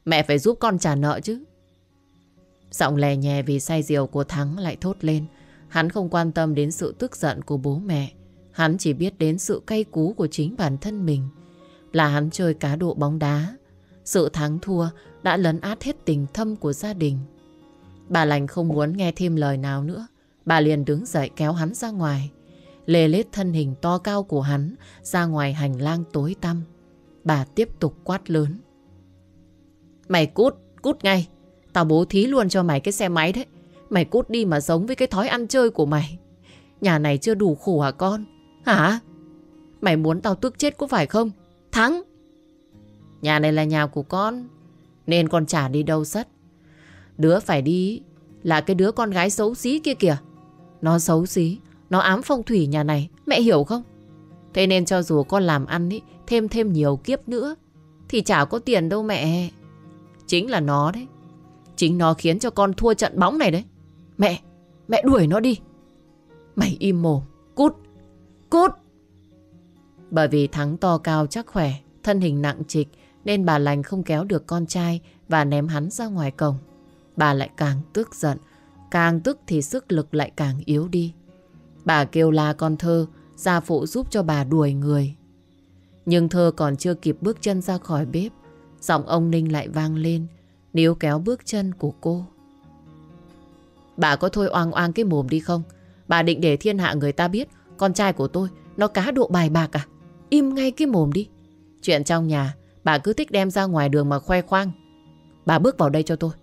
Mẹ phải giúp con trả nợ chứ. Giọng lè nhè vì say rượu của Thắng lại thốt lên. Hắn không quan tâm đến sự tức giận của bố mẹ. Hắn chỉ biết đến sự cay cú của chính bản thân mình. Là hắn chơi cá độ bóng đá. Sự thắng thua đã lấn át hết tình thâm của gia đình. Bà Lành không muốn nghe thêm lời nào nữa. Bà liền đứng dậy kéo hắn ra ngoài. Lê lết thân hình to cao của hắn ra ngoài hành lang tối tăm. Bà tiếp tục quát lớn. Mày cút, cút ngay. Tao bố thí luôn cho mày cái xe máy đấy. Mày cút đi mà sống với cái thói ăn chơi của mày. Nhà này chưa đủ khổ hả con? Hả? Mày muốn tao tức chết có phải không? Thắng! Nhà này là nhà của con, nên con chả đi đâu sất. Đứa phải đi là cái đứa con gái xấu xí kia kìa. Nó xấu xí, nó ám phong thủy nhà này, mẹ hiểu không? Thế nên cho dù con làm ăn ý, thêm nhiều kiếp nữa thì chả có tiền đâu mẹ. Chính là nó đấy. Chính nó khiến cho con thua trận bóng này đấy. Mẹ đuổi nó đi. Mày im mồm, cút, cút. Bởi vì Thắng to cao chắc khỏe, thân hình nặng trịch, nên bà Lành không kéo được con trai và ném hắn ra ngoài cổng. Bà lại càng tức giận, càng tức thì sức lực lại càng yếu đi. Bà kêu la con Thơ ra phụ giúp cho bà đuổi người. Nhưng Thơ còn chưa kịp bước chân ra khỏi bếp, giọng ông Ninh lại vang lên, níu kéo bước chân của cô. Bà có thôi oang oang cái mồm đi không? Bà định để thiên hạ người ta biết con trai của tôi nó cá độ bài bạc à? Im ngay cái mồm đi. Chuyện trong nhà bà cứ thích đem ra ngoài đường mà khoe khoang. Bà bước vào đây cho tôi.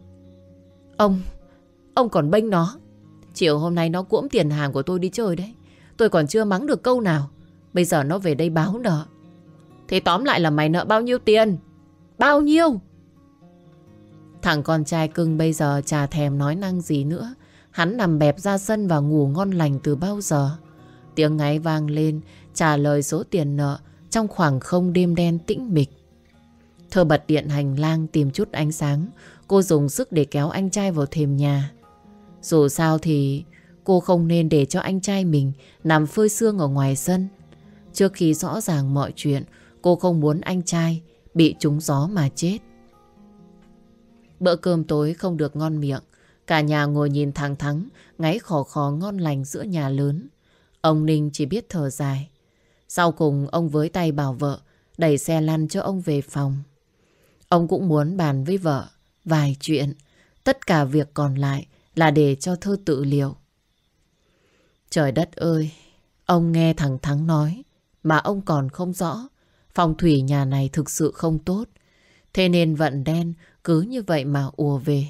Ông còn bênh nó. Chiều hôm nay nó cuỗm tiền hàng của tôi đi chơi đấy. Tôi còn chưa mắng được câu nào. Bây giờ nó về đây báo nợ. Thế tóm lại là mày nợ bao nhiêu tiền? Bao nhiêu? Thằng con trai cưng bây giờ chả thèm nói năng gì nữa. Hắn nằm bẹp ra sân và ngủ ngon lành từ bao giờ. Tiếng ngáy vang lên trả lời số tiền nợ trong khoảng không đêm đen tĩnh mịch. Thơ bật điện hành lang tìm chút ánh sáng. Cô dùng sức để kéo anh trai vào thềm nhà. Dù sao thì cô không nên để cho anh trai mình nằm phơi sương ở ngoài sân. Trước khi rõ ràng mọi chuyện, cô không muốn anh trai bị trúng gió mà chết. Bữa cơm tối không được ngon miệng. Cả nhà ngồi nhìn thằng Thắng ngáy khò khò ngon lành giữa nhà lớn. Ông Ninh chỉ biết thở dài. Sau cùng ông với tay bảo vợ đẩy xe lăn cho ông về phòng. Ông cũng muốn bàn với vợ vài chuyện. Tất cả việc còn lại là để cho Thơ tự liệu. Trời đất ơi, ông nghe thằng Thắng nói mà ông còn không rõ. Phong thủy nhà này thực sự không tốt. Thế nên vận đen cứ như vậy mà ùa về.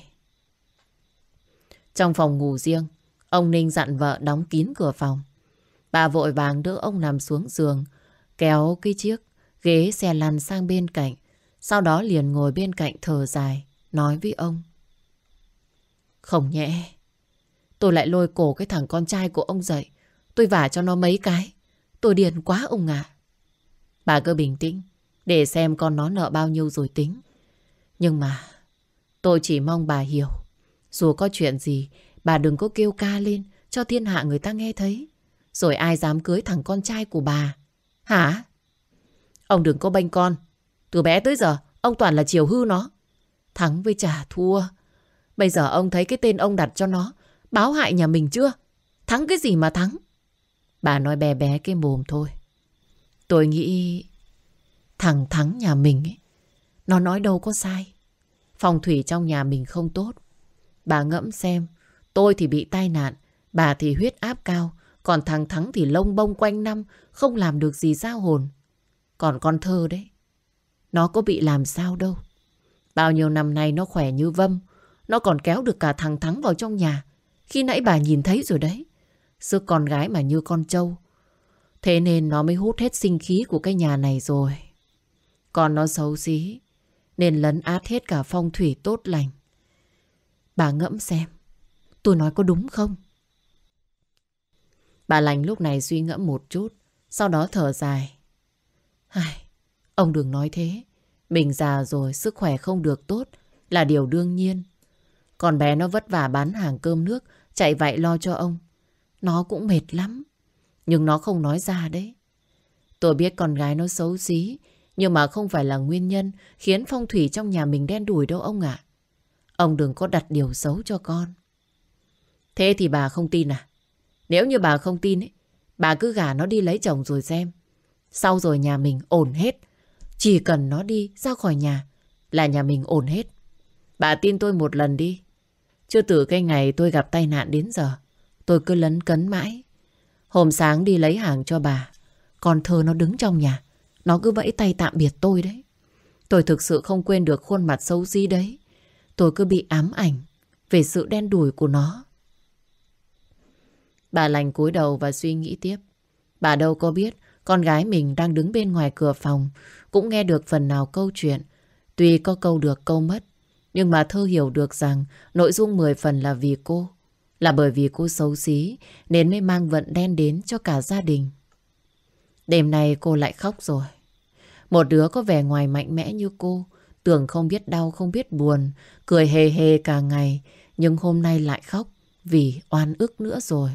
Trong phòng ngủ riêng, ông Ninh dặn vợ đóng kín cửa phòng. Bà vội vàng đỡ ông nằm xuống giường, kéo cái chiếc ghế xe lăn sang bên cạnh. Sau đó liền ngồi bên cạnh thở dài, nói với ông. Không nhẽ tôi lại lôi cổ cái thằng con trai của ông dậy. Tôi vả cho nó mấy cái. Tôi điên quá ông ạ. Bà cứ bình tĩnh, để xem con nó nợ bao nhiêu rồi tính. Nhưng mà tôi chỉ mong bà hiểu. Dù có chuyện gì, bà đừng có kêu ca lên cho thiên hạ người ta nghe thấy. Rồi ai dám cưới thằng con trai của bà? Hả? Ông đừng có bênh con. Từ bé tới giờ, ông toàn là chiều hư nó. Thắng với trả thua. Bây giờ ông thấy cái tên ông đặt cho nó báo hại nhà mình chưa? Thắng cái gì mà thắng? Bà nói bé bé cái mồm thôi. Tôi nghĩ thằng Thắng nhà mình ấy, nó nói đâu có sai. Phong thủy trong nhà mình không tốt. Bà ngẫm xem, tôi thì bị tai nạn, bà thì huyết áp cao, còn thằng Thắng thì lông bông quanh năm, không làm được gì ra hồn. Còn con Thơ đấy, nó có bị làm sao đâu. Bao nhiêu năm nay nó khỏe như vâm, nó còn kéo được cả thằng Thắng vào trong nhà. Khi nãy bà nhìn thấy rồi đấy. Sức con gái mà như con trâu. Thế nên nó mới hút hết sinh khí của cái nhà này rồi. Còn nó xấu xí, nên lấn át hết cả phong thủy tốt lành. Bà ngẫm xem, tôi nói có đúng không? Bà Lành lúc này suy ngẫm một chút, sau đó thở dài. Ông đừng nói thế. Mình già rồi, sức khỏe không được tốt là điều đương nhiên. Con bé nó vất vả bán hàng cơm nước, chạy vạy lo cho ông. Nó cũng mệt lắm. Nhưng nó không nói ra đấy. Tôi biết con gái nó xấu xí, Nhưng mà không phải là nguyên nhân khiến phong thủy trong nhà mình đen đủi đâu ông ạ. Ông đừng có đặt điều xấu cho con. Thế thì bà không tin à? Nếu như bà không tin ấy, bà cứ gả nó đi lấy chồng rồi xem. Sau rồi nhà mình ổn hết. Chỉ cần nó đi ra khỏi nhà là nhà mình ổn hết. Bà tin tôi một lần đi. Chưa từ cái ngày tôi gặp tai nạn đến giờ, tôi cứ lấn cấn mãi. Hôm sáng đi lấy hàng cho bà, con Thơ nó đứng trong nhà, nó cứ vẫy tay tạm biệt tôi đấy. Tôi thực sự không quên được khuôn mặt xấu xí đấy. Tôi cứ bị ám ảnh về sự đen đủi của nó. Bà Lành cúi đầu và suy nghĩ tiếp. Bà đâu có biết con gái mình đang đứng bên ngoài cửa phòng cũng nghe được phần nào câu chuyện. Tuy có câu được câu mất, nhưng mà Thơ hiểu được rằng nội dung 10 phần là vì cô. Là bởi vì cô xấu xí nên mới mang vận đen đến cho cả gia đình. Đêm nay cô lại khóc rồi. Một đứa có vẻ ngoài mạnh mẽ như cô, tưởng không biết đau không biết buồn, cười hề hề cả ngày, nhưng hôm nay lại khóc vì oan ức nữa rồi.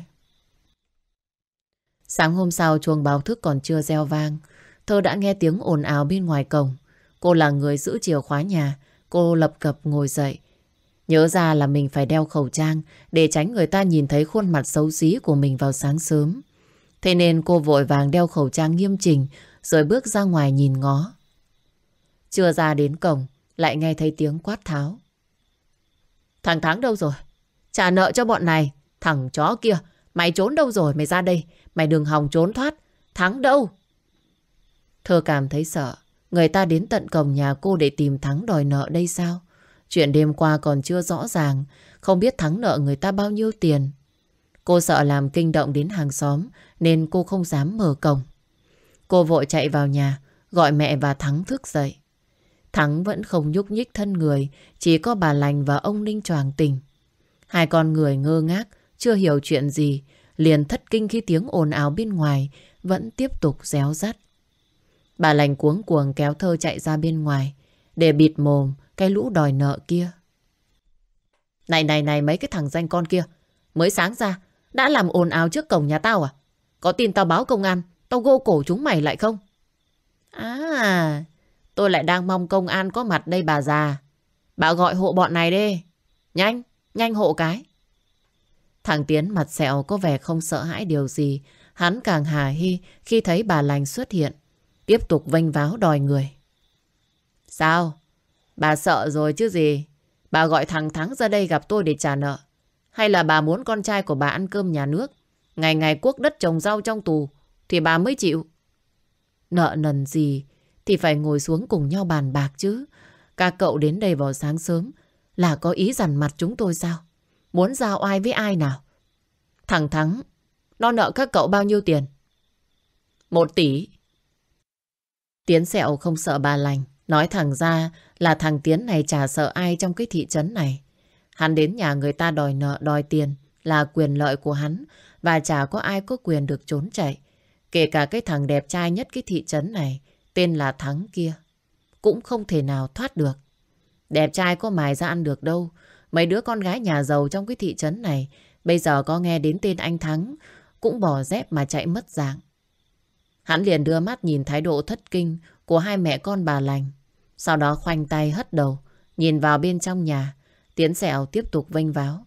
Sáng hôm sau chuông báo thức còn chưa reo vang, Thơ đã nghe tiếng ồn ào bên ngoài cổng. Cô là người giữ chìa khóa nhà, cô lập cập ngồi dậy. Nhớ ra là mình phải đeo khẩu trang để tránh người ta nhìn thấy khuôn mặt xấu xí của mình vào sáng sớm. Thế nên cô vội vàng đeo khẩu trang nghiêm chỉnh rồi bước ra ngoài nhìn ngó. Chưa ra đến cổng lại nghe thấy tiếng quát tháo. Thằng Thắng đâu rồi? Trả nợ cho bọn này. Thằng chó kia, mày trốn đâu rồi? Mày ra đây, mày đừng hòng trốn thoát. Thắng đâu? Thơ cảm thấy sợ. Người ta đến tận cổng nhà cô để tìm Thắng đòi nợ đây sao? Chuyện đêm qua còn chưa rõ ràng, không biết Thắng nợ người ta bao nhiêu tiền. Cô sợ làm kinh động đến hàng xóm nên cô không dám mở cổng. Cô vội chạy vào nhà, gọi mẹ và Thắng thức dậy. Thắng vẫn không nhúc nhích thân người, chỉ có bà Lành và ông Ninh choàng tỉnh. Hai con người ngơ ngác, chưa hiểu chuyện gì, liền thất kinh khi tiếng ồn ào bên ngoài vẫn tiếp tục réo rắt. Bà Lành cuống cuồng kéo Thơ chạy ra bên ngoài để bịt mồm cái lũ đòi nợ kia. Này mấy cái thằng danh con kia, mới sáng ra đã làm ồn ào trước cổng nhà tao à? Có tin tao báo công an, tao gô cổ chúng mày lại không? À, tôi lại đang mong công an có mặt đây bà già. Bà gọi hộ bọn này đi. Nhanh hộ cái. Thằng Tiến mặt sẹo có vẻ không sợ hãi điều gì. Hắn càng hả hê khi thấy bà Lành xuất hiện, tiếp tục vênh váo đòi người. Sao? Bà sợ rồi chứ gì? Bà gọi thằng Thắng ra đây gặp tôi để trả nợ. Hay là bà muốn con trai của bà ăn cơm nhà nước, ngày ngày cuốc đất trồng rau trong tù thì bà mới chịu? Nợ nần gì thì phải ngồi xuống cùng nhau bàn bạc chứ. Các cậu đến đây vào sáng sớm là có ý dằn mặt chúng tôi sao? Muốn giao oai với ai nào? Thằng Thắng, nó nợ các cậu bao nhiêu tiền? 1 tỷ. Tiến sẹo không sợ bà Lành. Nói thẳng ra là thằng Tiến này chả sợ ai trong cái thị trấn này. Hắn đến nhà người ta đòi nợ đòi tiền là quyền lợi của hắn, và chả có ai có quyền được trốn chạy. Kể cả cái thằng đẹp trai nhất cái thị trấn này, tên là Thắng kia, cũng không thể nào thoát được. Đẹp trai có mài ra ăn được đâu. Mấy đứa con gái nhà giàu trong cái thị trấn này bây giờ có nghe đến tên anh Thắng cũng bỏ dép mà chạy mất dạng. Hắn liền đưa mắt nhìn thái độ thất kinh của hai mẹ con bà Lành. Sau đó khoanh tay hất đầu, nhìn vào bên trong nhà. Tiến sẹo tiếp tục vênh váo.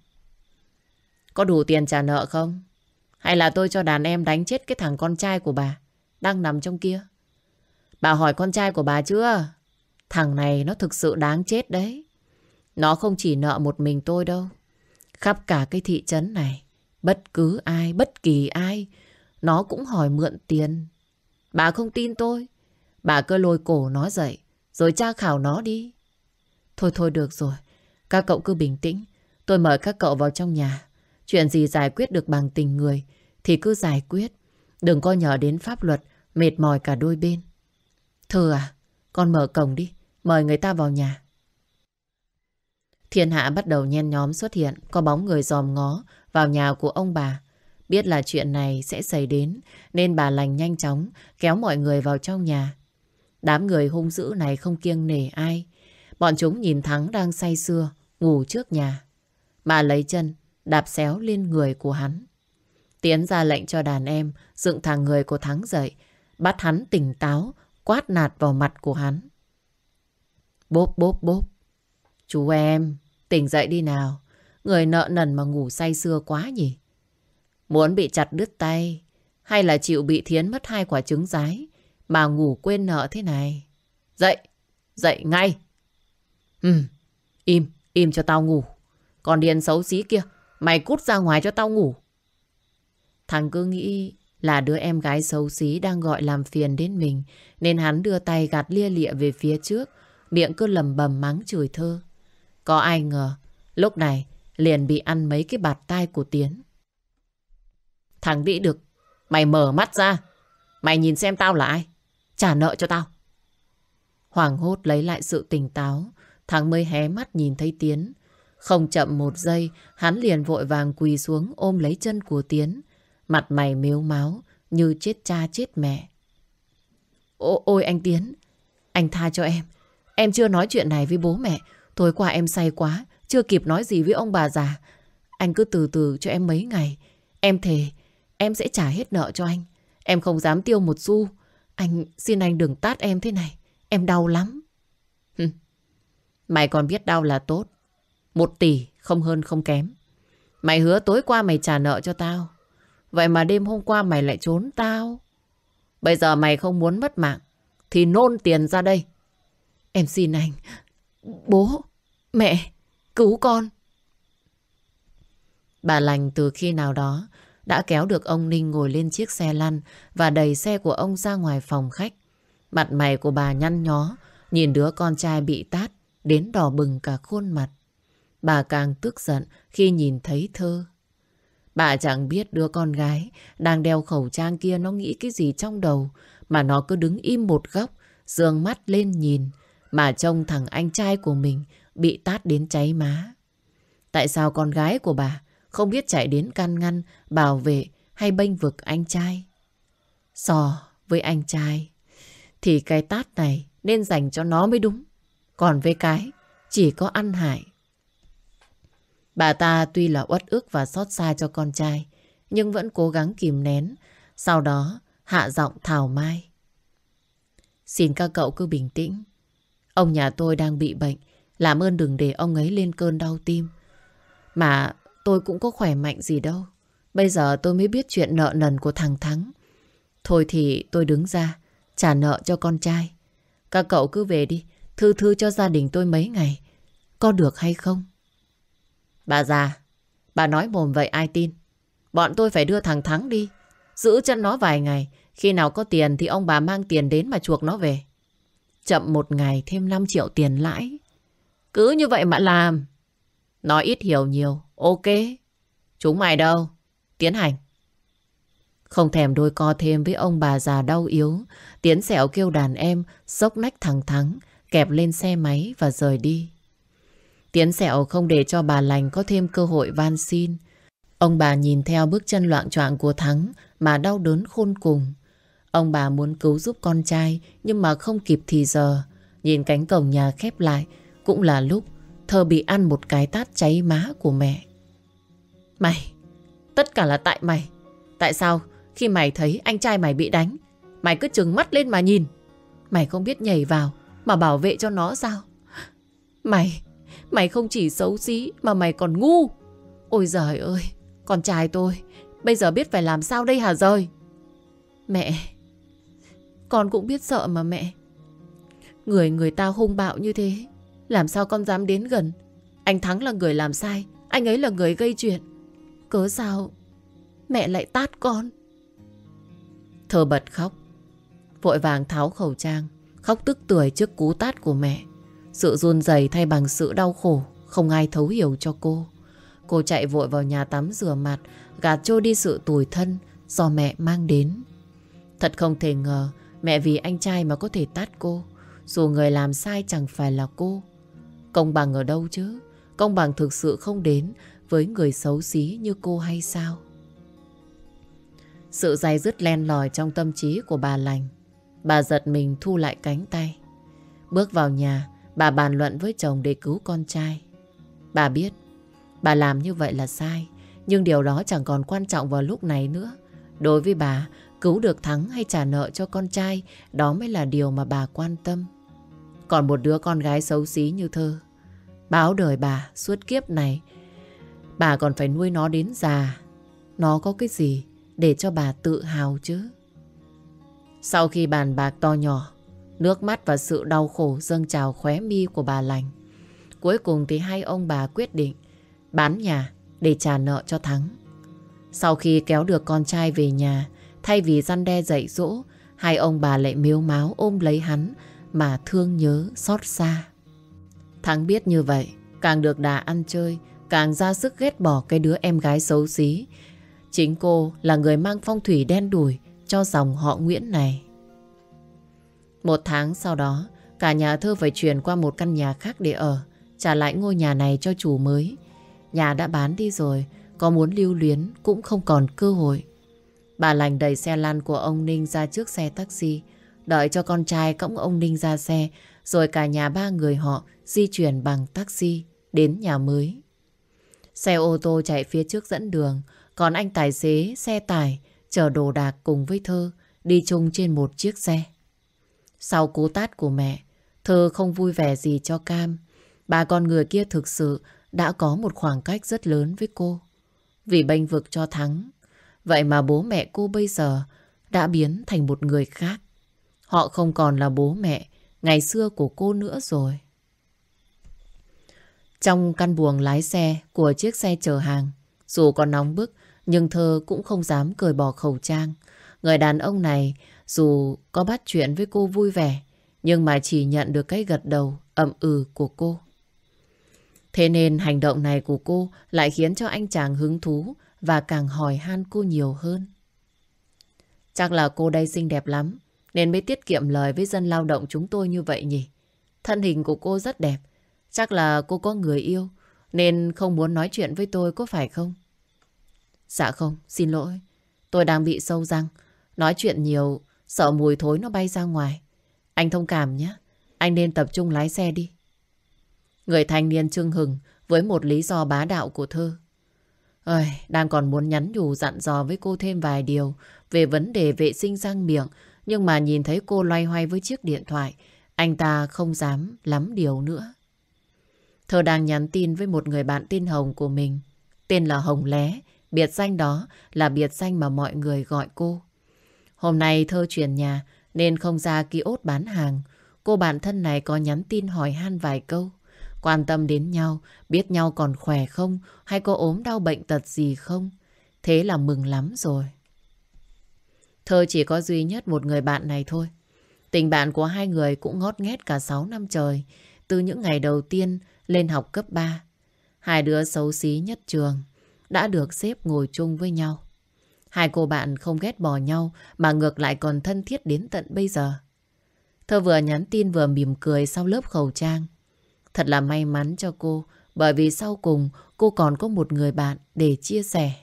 Có đủ tiền trả nợ không? Hay là tôi cho đàn em đánh chết cái thằng con trai của bà đang nằm trong kia? Bà hỏi con trai của bà chưa? Thằng này nó thực sự đáng chết đấy. Nó không chỉ nợ một mình tôi đâu. Khắp cả cái thị trấn này, bất cứ ai, bất kỳ ai, nó cũng hỏi mượn tiền. Bà không tin tôi, bà cứ lôi cổ nó dậy rồi tra khảo nó đi. Thôi được rồi, các cậu cứ bình tĩnh. Tôi mời các cậu vào trong nhà. Chuyện gì giải quyết được bằng tình người thì cứ giải quyết. Đừng có nhờ đến pháp luật, mệt mỏi cả đôi bên. Thơ à, con mở cổng đi, mời người ta vào nhà. Thiên hạ bắt đầu nhen nhóm xuất hiện, có bóng người dòm ngó vào nhà của ông bà. Biết là chuyện này sẽ xảy đến nên bà Lành nhanh chóng kéo mọi người vào trong nhà. Đám người hung dữ này không kiêng nể ai. Bọn chúng nhìn Thắng đang say sưa ngủ trước nhà, mà lấy chân đạp xéo lên người của hắn. Tiến ra lệnh cho đàn em dựng thẳng người của Thắng dậy, bắt hắn tỉnh táo quát nạt vào mặt của hắn. Bốp bốp bốp. Chú em, tỉnh dậy đi nào. Người nợ nần mà ngủ say sưa quá nhỉ. Muốn bị chặt đứt tay hay là chịu bị Thiến mất 2 quả trứng rái mà ngủ quên nợ thế này? Dậy, dậy ngay. Im cho tao ngủ. Còn điên xấu xí kia, mày cút ra ngoài cho tao ngủ. Thằng cứ nghĩ là đứa em gái xấu xí đang gọi làm phiền đến mình, nên hắn đưa tay gạt lia lịa về phía trước, miệng cứ lầm bầm mắng chửi thơ. Có ai ngờ, lúc này liền bị ăn mấy cái bạt tai của Tiến. Thằng đĩ đực, mày mở mắt ra. Mày nhìn xem tao là ai. Trả nợ cho tao. Hoảng hốt lấy lại sự tỉnh táo, thằng mới hé mắt nhìn thấy Tiến. Không chậm một giây, hắn liền vội vàng quỳ xuống ôm lấy chân của Tiến. Mặt mày mếu máo như chết cha chết mẹ. Ôi anh Tiến, anh tha cho em. Em chưa nói chuyện này với bố mẹ. Tối qua em say quá, chưa kịp nói gì với ông bà già. Anh cứ từ từ cho em mấy ngày. Em thề, em sẽ trả hết nợ cho anh. Em không dám tiêu một xu. Anh xin anh đừng tát em thế này. Em đau lắm. Mày còn biết đau là tốt. 1 tỷ không hơn không kém. Mày hứa tối qua mày trả nợ cho tao. Vậy mà đêm hôm qua mày lại trốn tao. Bây giờ mày không muốn mất mạng thì nôn tiền ra đây. Em xin anh. Bố, mẹ, cứu con. Bà Lành từ khi nào đó đã kéo được ông Ninh ngồi lên chiếc xe lăn và đẩy xe của ông ra ngoài phòng khách. Mặt mày của bà nhăn nhó, nhìn đứa con trai bị tát đến đỏ bừng cả khuôn mặt. Bà càng tức giận khi nhìn thấy Thơ. Bà chẳng biết đứa con gái đang đeo khẩu trang kia nó nghĩ cái gì trong đầu, mà nó cứ đứng im một góc, giương mắt lên nhìn, mà trông thằng anh trai của mình bị tát đến cháy má. Tại sao con gái của bà không biết chạy đến can ngăn, bảo vệ hay bênh vực anh trai? So với anh trai thì cái tát này nên dành cho nó mới đúng. Còn với cái chỉ có ăn hại. Bà ta tuy là uất ức và xót xa cho con trai, nhưng vẫn cố gắng kìm nén. Sau đó hạ giọng thảo mai. Xin các cậu cứ bình tĩnh. Ông nhà tôi đang bị bệnh. Làm ơn đừng để ông ấy lên cơn đau tim. Mà tôi cũng có khỏe mạnh gì đâu. Bây giờ tôi mới biết chuyện nợ nần của thằng Thắng. Thôi thì tôi đứng ra trả nợ cho con trai. Các cậu cứ về đi, thư thư cho gia đình tôi mấy ngày. Có được hay không? Bà già, bà nói mồm vậy ai tin? Bọn tôi phải đưa thằng Thắng đi, giữ chân nó vài ngày. Khi nào có tiền thì ông bà mang tiền đến mà chuộc nó về. Chậm 1 ngày thêm 5 triệu tiền lãi. Cứ như vậy mà làm. Nói ít hiểu nhiều. Ok. Chúng mày đâu? Tiến hành. Không thèm đôi co thêm với ông bà già đau yếu, Tiến Sẹo kêu đàn em xốc nách thằng Thắng, kẹp lên xe máy và rời đi. Tiến Sẹo không để cho bà Lành có thêm cơ hội van xin. Ông bà nhìn theo bước chân loạng choạng của Thắng mà đau đớn khôn cùng. Ông bà muốn cứu giúp con trai nhưng mà không kịp thì giờ. Nhìn cánh cổng nhà khép lại cũng là lúc Thơ bị ăn một cái tát cháy má của mẹ. Mày, tất cả là tại mày. Tại sao khi mày thấy anh trai mày bị đánh, mày cứ trừng mắt lên mà nhìn? Mày không biết nhảy vào mà bảo vệ cho nó sao? Mày không chỉ xấu xí mà mày còn ngu. Ôi giời ơi, con trai tôi bây giờ biết phải làm sao đây hả Rời? Mẹ, con cũng biết sợ mà mẹ. Người ta hung bạo như thế, làm sao con dám đến gần? Anh Thắng là người làm sai, anh ấy là người gây chuyện. Cớ sao mẹ lại tát con? Thơ bật khóc, vội vàng tháo khẩu trang, khóc tức tưởi trước cú tát của mẹ. Sự run rẩy thay bằng sự đau khổ, không ai thấu hiểu cho cô. Cô chạy vội vào nhà tắm rửa mặt, gạt trôi đi sự tủi thân do mẹ mang đến. Thật không thể ngờ mẹ vì anh trai mà có thể tát cô, dù người làm sai chẳng phải là cô. Công bằng ở đâu chứ? Công bằng thực sự không đến với người xấu xí như cô hay sao? Sự day dứt len lỏi trong tâm trí của bà Lành. Bà giật mình thu lại cánh tay. Bước vào nhà, bà bàn luận với chồng để cứu con trai. Bà biết bà làm như vậy là sai, nhưng điều đó chẳng còn quan trọng vào lúc này nữa. Đối với bà, Cứu được Thắng hay trả nợ cho con trai, đó mới là điều mà bà quan tâm. Còn một đứa con gái xấu xí như Thơ, báo đời bà suốt kiếp này, bà còn phải nuôi nó đến già. Nó có cái gì để cho bà tự hào chứ? Sau khi bàn bạc to nhỏ, nước mắt và sự đau khổ dâng trào khóe mi của bà Lành. Cuối cùng thì hai ông bà quyết định bán nhà để trả nợ cho Thắng. Sau khi kéo được con trai về nhà, thay vì răn đe dạy dỗ, hai ông bà lại mếu máo ôm lấy hắn mà thương nhớ xót xa. Thắng biết như vậy, càng được đà ăn chơi, càng ra sức ghét bỏ cái đứa em gái xấu xí. Chính cô là người mang phong thủy đen đủi cho dòng họ Nguyễn này. 1 tháng sau đó, cả nhà Thơ phải chuyển qua một căn nhà khác để ở, trả lại ngôi nhà này cho chủ mới. Nhà đã bán đi rồi, có muốn lưu luyến cũng không còn cơ hội. Bà Lành đẩy xe lăn của ông Ninh ra trước xe taxi, đợi cho con trai cõng ông Ninh ra xe, rồi cả nhà 3 người họ di chuyển bằng taxi đến nhà mới. Xe ô tô chạy phía trước dẫn đường, còn anh tài xế xe tải chở đồ đạc cùng với Thơ đi chung trên một chiếc xe. Sau cú tát của mẹ, Thơ không vui vẻ gì cho Cam. Ba con người kia thực sự đã có một khoảng cách rất lớn với cô, vì bênh vực cho Thắng. Vậy mà bố mẹ cô bây giờ đã biến thành một người khác. Họ không còn là bố mẹ ngày xưa của cô nữa rồi. Trong căn buồng lái xe của chiếc xe chở hàng, dù còn nóng bức nhưng Thơ cũng không dám cởi bỏ khẩu trang. Người đàn ông này dù có bắt chuyện với cô vui vẻ, nhưng mà chỉ nhận được cái gật đầu ậm ừ của cô. Thế nên hành động này của cô lại khiến cho anh chàng hứng thú và càng hỏi han cô nhiều hơn. Chắc là cô đây xinh đẹp lắm nên mới tiết kiệm lời với dân lao động chúng tôi như vậy nhỉ? Thân hình của cô rất đẹp. Chắc là cô có người yêu nên không muốn nói chuyện với tôi, có phải không? Dạ không, xin lỗi. Tôi đang bị sâu răng. Nói chuyện nhiều, sợ mùi thối nó bay ra ngoài. Anh thông cảm nhé. Anh nên tập trung lái xe đi. Người thanh niên chưng hừng với một lý do bá đạo của Thơ. Đang còn muốn nhắn nhủ dặn dò với cô thêm vài điều về vấn đề vệ sinh răng miệng, nhưng mà nhìn thấy cô loay hoay với chiếc điện thoại, anh ta không dám lắm điều nữa. Thơ đang nhắn tin với một người bạn tên Hồng của mình. Tên là Hồng Lé, biệt danh đó là biệt danh mà mọi người gọi cô. Hôm nay Thơ chuyển nhà nên không ra kiosk bán hàng. Cô bạn thân này có nhắn tin hỏi han vài câu, quan tâm đến nhau, biết nhau còn khỏe không, hay có ốm đau bệnh tật gì không. Thế là mừng lắm rồi. Thơ chỉ có duy nhất một người bạn này thôi. Tình bạn của hai người cũng ngót nghét cả 6 năm trời, từ những ngày đầu tiên lên học cấp 3. Hai đứa xấu xí nhất trường đã được xếp ngồi chung với nhau. Hai cô bạn không ghét bỏ nhau mà ngược lại còn thân thiết đến tận bây giờ. Thơ vừa nhắn tin vừa mỉm cười sau lớp khẩu trang. Thật là may mắn cho cô, bởi vì sau cùng cô còn có một người bạn để chia sẻ.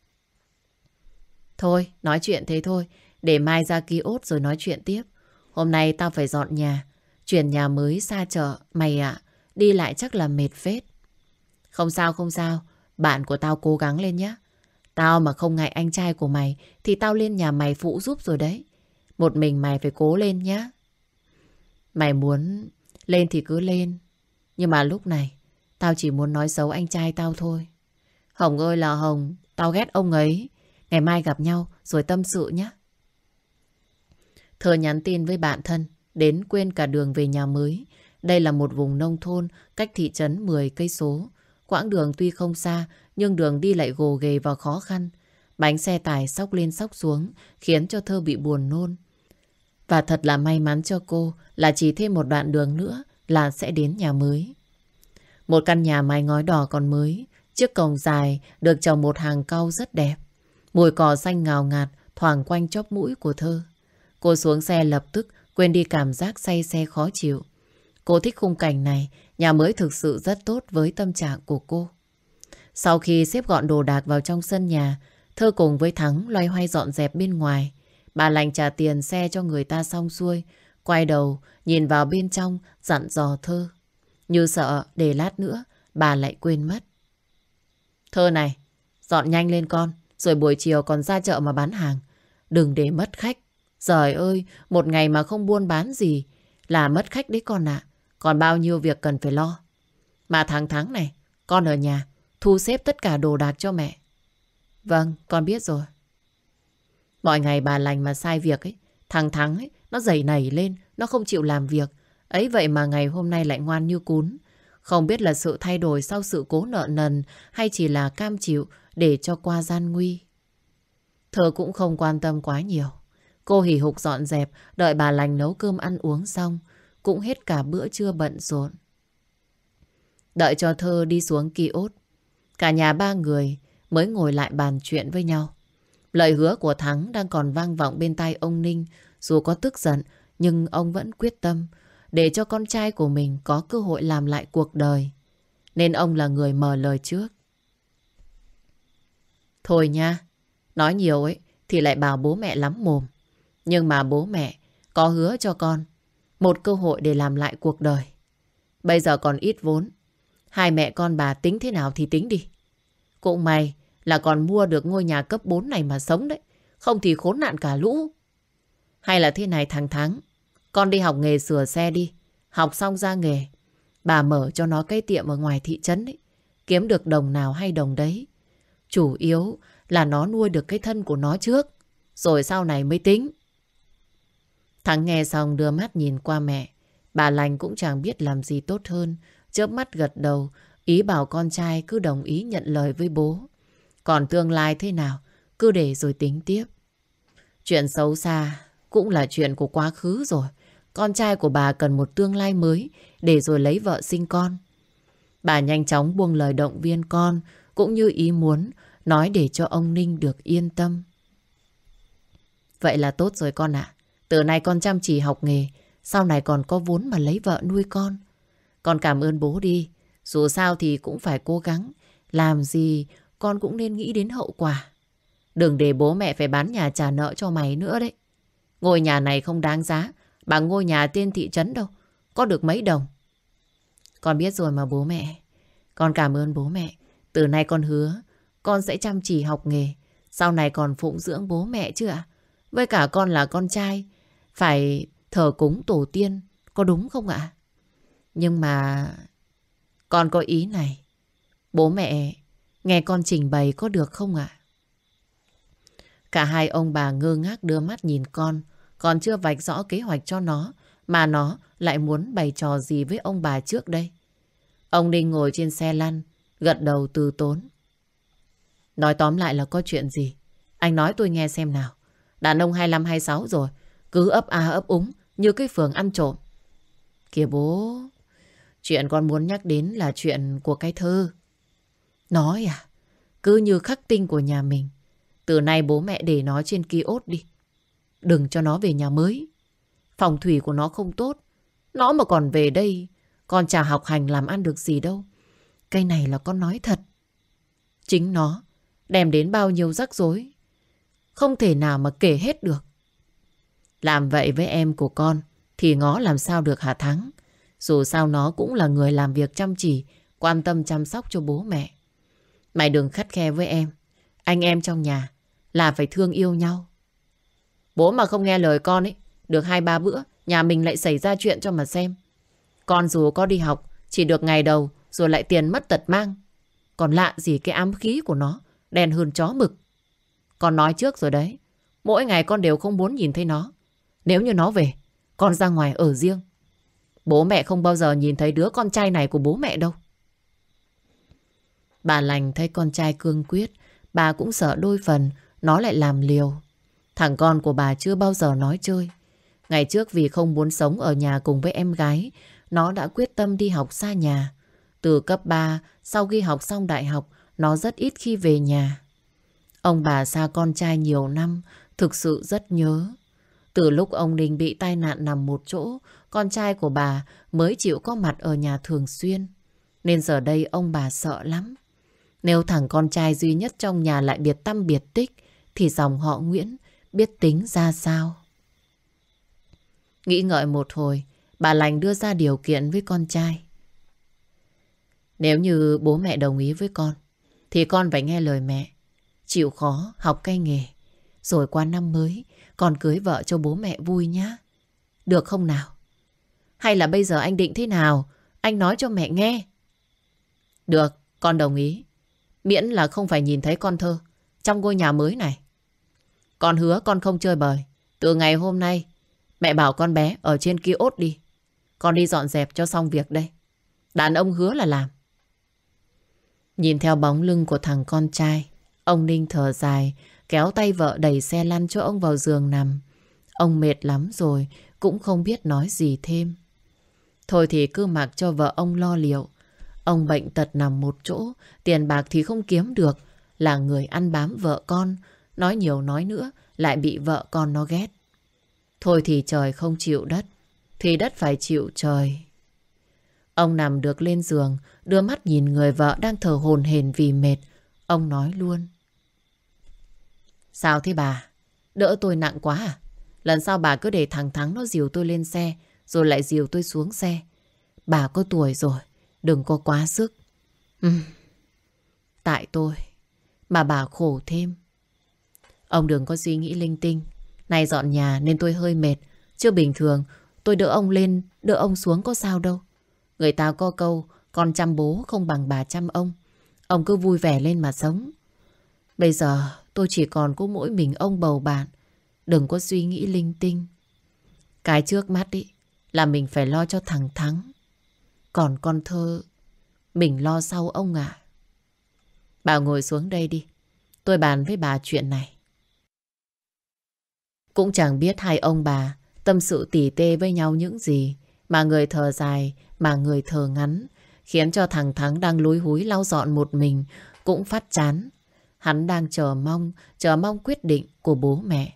Thôi, nói chuyện thế thôi, để mai ra kiosk rồi nói chuyện tiếp. Hôm nay tao phải dọn nhà, chuyển nhà mới xa chợ, mày ạ, đi lại chắc là mệt phết. Không sao, không sao, bạn của tao cố gắng lên nhé. Tao mà không ngại anh trai của mày thì tao lên nhà mày phụ giúp rồi đấy. Một mình mày phải cố lên nhé. Mày muốn lên thì cứ lên, nhưng mà lúc này tao chỉ muốn nói xấu anh trai tao thôi. Hồng ơi là Hồng, tao ghét ông ấy. Ngày mai gặp nhau rồi tâm sự nhé. Thơ nhắn tin với bạn thân, đến quên cả đường về nhà mới. Đây là một vùng nông thôn, cách thị trấn 10 cây số. Quãng đường tuy không xa, nhưng đường đi lại gồ ghề và khó khăn. Bánh xe tải xóc lên xóc xuống, khiến cho Thơ bị buồn nôn. Và thật là may mắn cho cô là chỉ thêm một đoạn đường nữa là sẽ đến nhà mới. Một căn nhà mái ngói đỏ còn mới, chiếc cổng dài được trồng một hàng cau rất đẹp. Mùi cỏ xanh ngào ngạt thoảng quanh chóp mũi của Thơ. Cô xuống xe lập tức quên đi cảm giác say xe khó chịu. Cô thích khung cảnh này, nhà mới thực sự rất tốt với tâm trạng của cô. Sau khi xếp gọn đồ đạc vào trong sân nhà, Thơ cùng với Thắng loay hoay dọn dẹp bên ngoài. Bà Lành trả tiền xe cho người ta xong xuôi, quay đầu nhìn vào bên trong dặn dò Thơ. Như sợ để lát nữa bà lại quên mất. Thơ này, dọn nhanh lên con, rồi buổi chiều còn ra chợ mà bán hàng. Đừng để mất khách. Giời ơi, một ngày mà không buôn bán gì là mất khách đấy con ạ. Còn bao nhiêu việc cần phải lo. Mà tháng này, con ở nhà thu xếp tất cả đồ đạc cho mẹ. Vâng, con biết rồi. Mọi ngày bà lành mà sai việc ấy, thằng Thắng ấy, nó dậy nảy lên, nó không chịu làm việc. Ấy vậy mà ngày hôm nay lại ngoan như cún. Không biết là sự thay đổi sau sự cố nợ nần hay chỉ là cam chịu để cho qua gian nguy. Thơ cũng không quan tâm quá nhiều. Cô hì hục dọn dẹp, đợi bà lành nấu cơm ăn uống xong, cũng hết cả bữa trưa bận rộn. Đợi cho Thơ đi xuống kiosk, cả nhà ba người mới ngồi lại bàn chuyện với nhau. Lời hứa của Thắng đang còn vang vọng bên tai ông Ninh. Dù có tức giận, nhưng ông vẫn quyết tâm để cho con trai của mình có cơ hội làm lại cuộc đời. Nên ông là người mở lời trước. Thôi nha, nói nhiều ấy thì lại bảo bố mẹ lắm mồm. Nhưng mà bố mẹ có hứa cho con một cơ hội để làm lại cuộc đời. Bây giờ còn ít vốn, hai mẹ con bà tính thế nào thì tính đi. Cũng may là còn mua được ngôi nhà cấp 4 này mà sống đấy. Không thì khốn nạn cả lũ. Hay là thế này thằng Thắng, con đi học nghề sửa xe đi. Học xong ra nghề, bà mở cho nó cái tiệm ở ngoài thị trấn ấy. Kiếm được đồng nào hay đồng đấy. Chủ yếu là nó nuôi được cái thân của nó trước, rồi sau này mới tính. Thắng nghe xong đưa mắt nhìn qua mẹ. Bà lành cũng chẳng biết làm gì tốt hơn, chớp mắt gật đầu, ý bảo con trai cứ đồng ý nhận lời với bố. Còn tương lai thế nào, cứ để rồi tính tiếp. Chuyện xấu xa cũng là chuyện của quá khứ rồi. Con trai của bà cần một tương lai mới để rồi lấy vợ sinh con. Bà nhanh chóng buông lời động viên con, cũng như ý muốn nói để cho ông Ninh được yên tâm. Vậy là tốt rồi con ạ. Từ nay con chăm chỉ học nghề, sau này còn có vốn mà lấy vợ nuôi con. Con cảm ơn bố đi. Dù sao thì cũng phải cố gắng. Làm gì con cũng nên nghĩ đến hậu quả. Đừng để bố mẹ phải bán nhà trả nợ cho mày nữa đấy. Ngôi nhà này không đáng giá bằng ngôi nhà trên thị trấn đâu. Có được mấy đồng. Con biết rồi mà bố mẹ. Con cảm ơn bố mẹ. Từ nay con hứa con sẽ chăm chỉ học nghề. Sau này còn phụng dưỡng bố mẹ chứ ạ. Với cả con là con trai, phải thờ cúng tổ tiên, có đúng không ạ? Nhưng mà con có ý này. Bố mẹ nghe con trình bày có được không ạ? Cả hai ông bà ngơ ngác đưa mắt nhìn con. Còn chưa vạch rõ kế hoạch cho nó, mà nó lại muốn bày trò gì với ông bà trước đây. Ông Ninh ngồi trên xe lăn, gật đầu từ tốn. Nói tóm lại là có chuyện gì? Anh nói tôi nghe xem nào. Đàn ông 25-26 rồi, cứ ấp a ấp úng như cái phường ăn trộm. Kìa bố, chuyện con muốn nhắc đến là chuyện của cái Thơ. Nói à, cứ như khắc tinh của nhà mình. Từ nay bố mẹ để nó trên kiosk đi. Đừng cho nó về nhà mới. Phòng thủy của nó không tốt. Nó mà còn về đây, con chả học hành làm ăn được gì đâu. Cái này là con nói thật. Chính nó đem đến bao nhiêu rắc rối, không thể nào mà kể hết được. Làm vậy với em của con thì ngó làm sao được hả Thắng? Dù sao nó cũng là người làm việc chăm chỉ, quan tâm chăm sóc cho bố mẹ. Mày đừng khắt khe với em. Anh em trong nhà là phải thương yêu nhau. Bố mà không nghe lời con ấy, được 2-3 bữa nhà mình lại xảy ra chuyện cho mà xem. Con dù có đi học chỉ được ngày đầu, rồi lại tiền mất tật mang. Còn lạ gì cái ám khí của nó đen hơn chó mực. Con nói trước rồi đấy, mỗi ngày con đều không muốn nhìn thấy nó. Nếu như nó về, con ra ngoài ở riêng. Bố mẹ không bao giờ nhìn thấy đứa con trai này của bố mẹ đâu. Bà lành thấy con trai cương quyết, bà cũng sợ đôi phần nó lại làm liều. Thằng con của bà chưa bao giờ nói chơi. Ngày trước vì không muốn sống ở nhà cùng với em gái, nó đã quyết tâm đi học xa nhà. Từ cấp 3, sau khi học xong đại học, nó rất ít khi về nhà. Ông bà xa con trai nhiều năm, thực sự rất nhớ. Từ lúc ông Ninh bị tai nạn nằm một chỗ, con trai của bà mới chịu có mặt ở nhà thường xuyên. Nên giờ đây ông bà sợ lắm. Nếu thằng con trai duy nhất trong nhà lại biệt tăm biệt tích, thì dòng họ Nguyễn biết tính ra sao? Nghĩ ngợi một hồi, bà lành đưa ra điều kiện với con trai. Nếu như bố mẹ đồng ý với con, thì con phải nghe lời mẹ. Chịu khó, học cái nghề. Rồi qua năm mới con cưới vợ cho bố mẹ vui nhá. Được không nào? Hay là bây giờ anh định thế nào? Anh nói cho mẹ nghe. Được, con đồng ý. Miễn là không phải nhìn thấy con Thơ trong ngôi nhà mới này. Con hứa con không chơi bời. Từ ngày hôm nay mẹ bảo con bé ở trên kia ốt đi. Con đi dọn dẹp cho xong việc đây. Đàn ông hứa là làm. Nhìn theo bóng lưng của thằng con trai, ông Ninh thở dài, kéo tay vợ đẩy xe lăn cho ông vào giường nằm. Ông mệt lắm rồi, cũng không biết nói gì thêm. Thôi thì cứ mặc cho vợ ông lo liệu. Ông bệnh tật nằm một chỗ, tiền bạc thì không kiếm được, là người ăn bám vợ con, nói nhiều nói nữa lại bị vợ con nó ghét. Thôi thì trời không chịu đất, thì đất phải chịu trời. Ông nằm được lên giường, đưa mắt nhìn người vợ đang thở hổn hển vì mệt. Ông nói luôn. Sao thế bà? Đỡ tôi nặng quá à? Lần sau bà cứ để thằng Thắng nó dìu tôi lên xe, rồi lại dìu tôi xuống xe. Bà có tuổi rồi, đừng có quá sức. Tại tôi mà bà khổ thêm. Ông đừng có suy nghĩ linh tinh. Nay dọn nhà nên tôi hơi mệt, chứ bình thường tôi đỡ ông lên, đỡ ông xuống có sao đâu. Người ta có câu con chăm bố không bằng bà chăm ông. Ông cứ vui vẻ lên mà sống. Bây giờ tôi chỉ còn có mỗi mình ông bầu bạn. Đừng có suy nghĩ linh tinh. Cái trước mắt ý là mình phải lo cho thằng Thắng. Còn con Thơ mình lo sau ông ạ. Bà ngồi xuống đây đi, tôi bàn với bà chuyện này. Cũng chẳng biết hai ông bà tâm sự tỉ tê với nhau những gì, mà người thở dài mà người thở ngắn, khiến cho thằng Thắng đang lúi húi lau dọn một mình cũng phát chán. Hắn đang chờ mong quyết định của bố mẹ.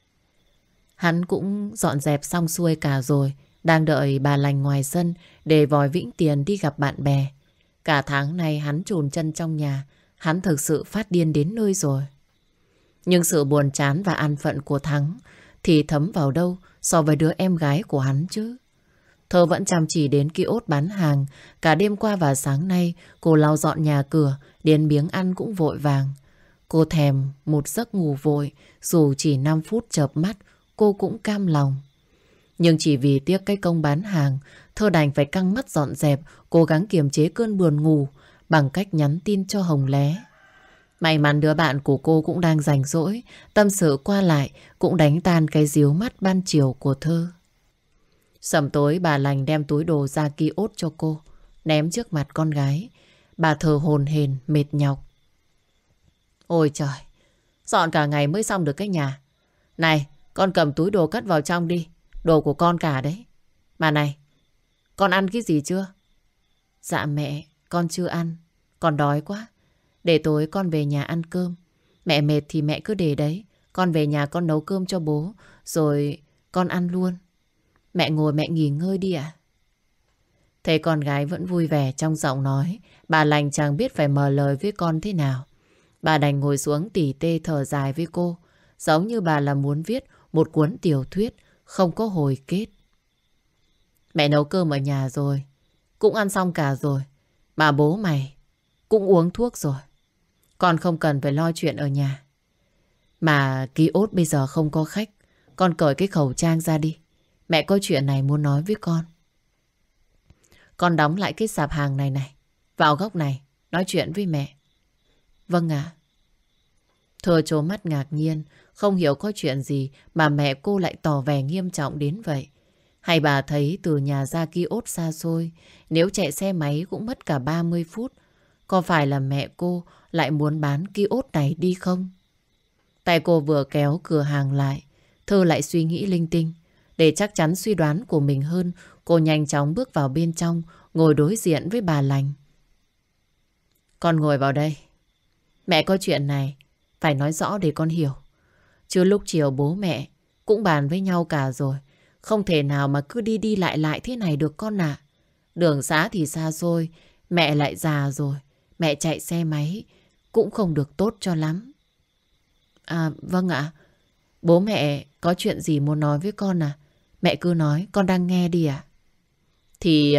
Hắn cũng dọn dẹp xong xuôi cả rồi, đang đợi bà lành ngoài sân để vòi vĩnh tiền đi gặp bạn bè. Cả tháng nay hắn chùn chân trong nhà, hắn thực sự phát điên đến nơi rồi. Nhưng sự buồn chán và an phận của Thắng thì thấm vào đâu so với đứa em gái của hắn chứ. Thơ vẫn chăm chỉ đến kiosk bán hàng. Cả đêm qua và sáng nay cô lau dọn nhà cửa, đến miếng ăn cũng vội vàng. Cô thèm một giấc ngủ vội, dù chỉ 5 phút chợp mắt cô cũng cam lòng. Nhưng chỉ vì tiếc cái công bán hàng, Thơ đành phải căng mắt dọn dẹp, cố gắng kiềm chế cơn buồn ngủ bằng cách nhắn tin cho Hồng Lé. May mắn đứa bạn của cô cũng đang rảnh rỗi, tâm sự qua lại cũng đánh tan cái díu mắt ban chiều của Thơ. Sẩm tối bà lành đem túi đồ ra kiosk cho cô, ném trước mặt con gái. Bà thở hổn hển mệt nhọc. Ôi trời, dọn cả ngày mới xong được cái nhà. Này, con cầm túi đồ cất vào trong đi, đồ của con cả đấy. Mà này, con ăn cái gì chưa? Dạ mẹ, con chưa ăn, con đói quá. Để tối con về nhà ăn cơm. Mẹ mệt thì mẹ cứ để đấy, con về nhà con nấu cơm cho bố, rồi con ăn luôn. Mẹ ngồi mẹ nghỉ ngơi đi ạ. Thấy con gái vẫn vui vẻ trong giọng nói, bà lành chẳng biết phải mở lời với con thế nào. Bà đành ngồi xuống tỉ tê thở dài với cô, giống như bà là muốn viết một cuốn tiểu thuyết không có hồi kết. Mẹ nấu cơm ở nhà rồi, cũng ăn xong cả rồi, mà bố mày cũng uống thuốc rồi. Con không cần phải lo chuyện ở nhà. Mà kiosk bây giờ không có khách, con cởi cái khẩu trang ra đi. Mẹ có chuyện này muốn nói với con. Con đóng lại cái sạp hàng này này, vào góc này, nói chuyện với mẹ. Vâng ạ. Thơ trố mắt ngạc nhiên, không hiểu có chuyện gì mà mẹ cô lại tỏ vẻ nghiêm trọng đến vậy. Hay bà thấy từ nhà ra kiosk xa xôi, nếu chạy xe máy cũng mất cả 30 phút. Có phải là mẹ cô lại muốn bán kiosk này đi không? Tay cô vừa kéo cửa hàng lại, Thơ lại suy nghĩ linh tinh. Để chắc chắn suy đoán của mình hơn, cô nhanh chóng bước vào bên trong, ngồi đối diện với bà lành. Con ngồi vào đây. Mẹ có chuyện này phải nói rõ để con hiểu. Chứ lúc chiều bố mẹ cũng bàn với nhau cả rồi. Không thể nào mà cứ đi đi lại lại thế này được con ạ. Đường xá thì xa xôi, mẹ lại già rồi. Mẹ chạy xe máy cũng không được tốt cho lắm. À vâng ạ. Bố mẹ có chuyện gì muốn nói với con à? Mẹ cứ nói, con đang nghe đi ạ. Thì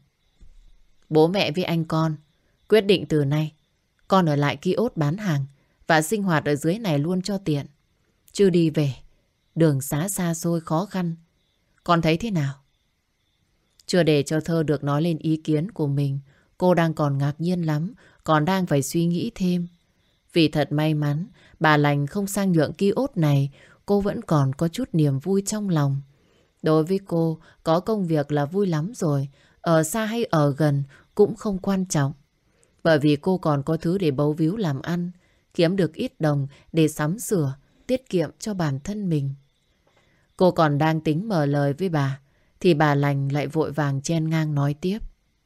bố mẹ với anh con quyết định từ nay con ở lại kiosk bán hàng và sinh hoạt ở dưới này luôn cho tiện. Chứ đi về, đường xá xa xôi khó khăn. Con thấy thế nào? Chưa để cho Thơ được nói lên ý kiến của mình, cô đang còn ngạc nhiên lắm, còn đang phải suy nghĩ thêm. Vì thật may mắn, bà Lành không sang nhượng kiosk này, cô vẫn còn có chút niềm vui trong lòng. Đối với cô, có công việc là vui lắm rồi, ở xa hay ở gần cũng không quan trọng. Bởi vì cô còn có thứ để bấu víu làm ăn, kiếm được ít đồng để sắm sửa, tiết kiệm cho bản thân mình. Cô còn đang tính mở lời với bà, thì bà Lành lại vội vàng chen ngang nói tiếp.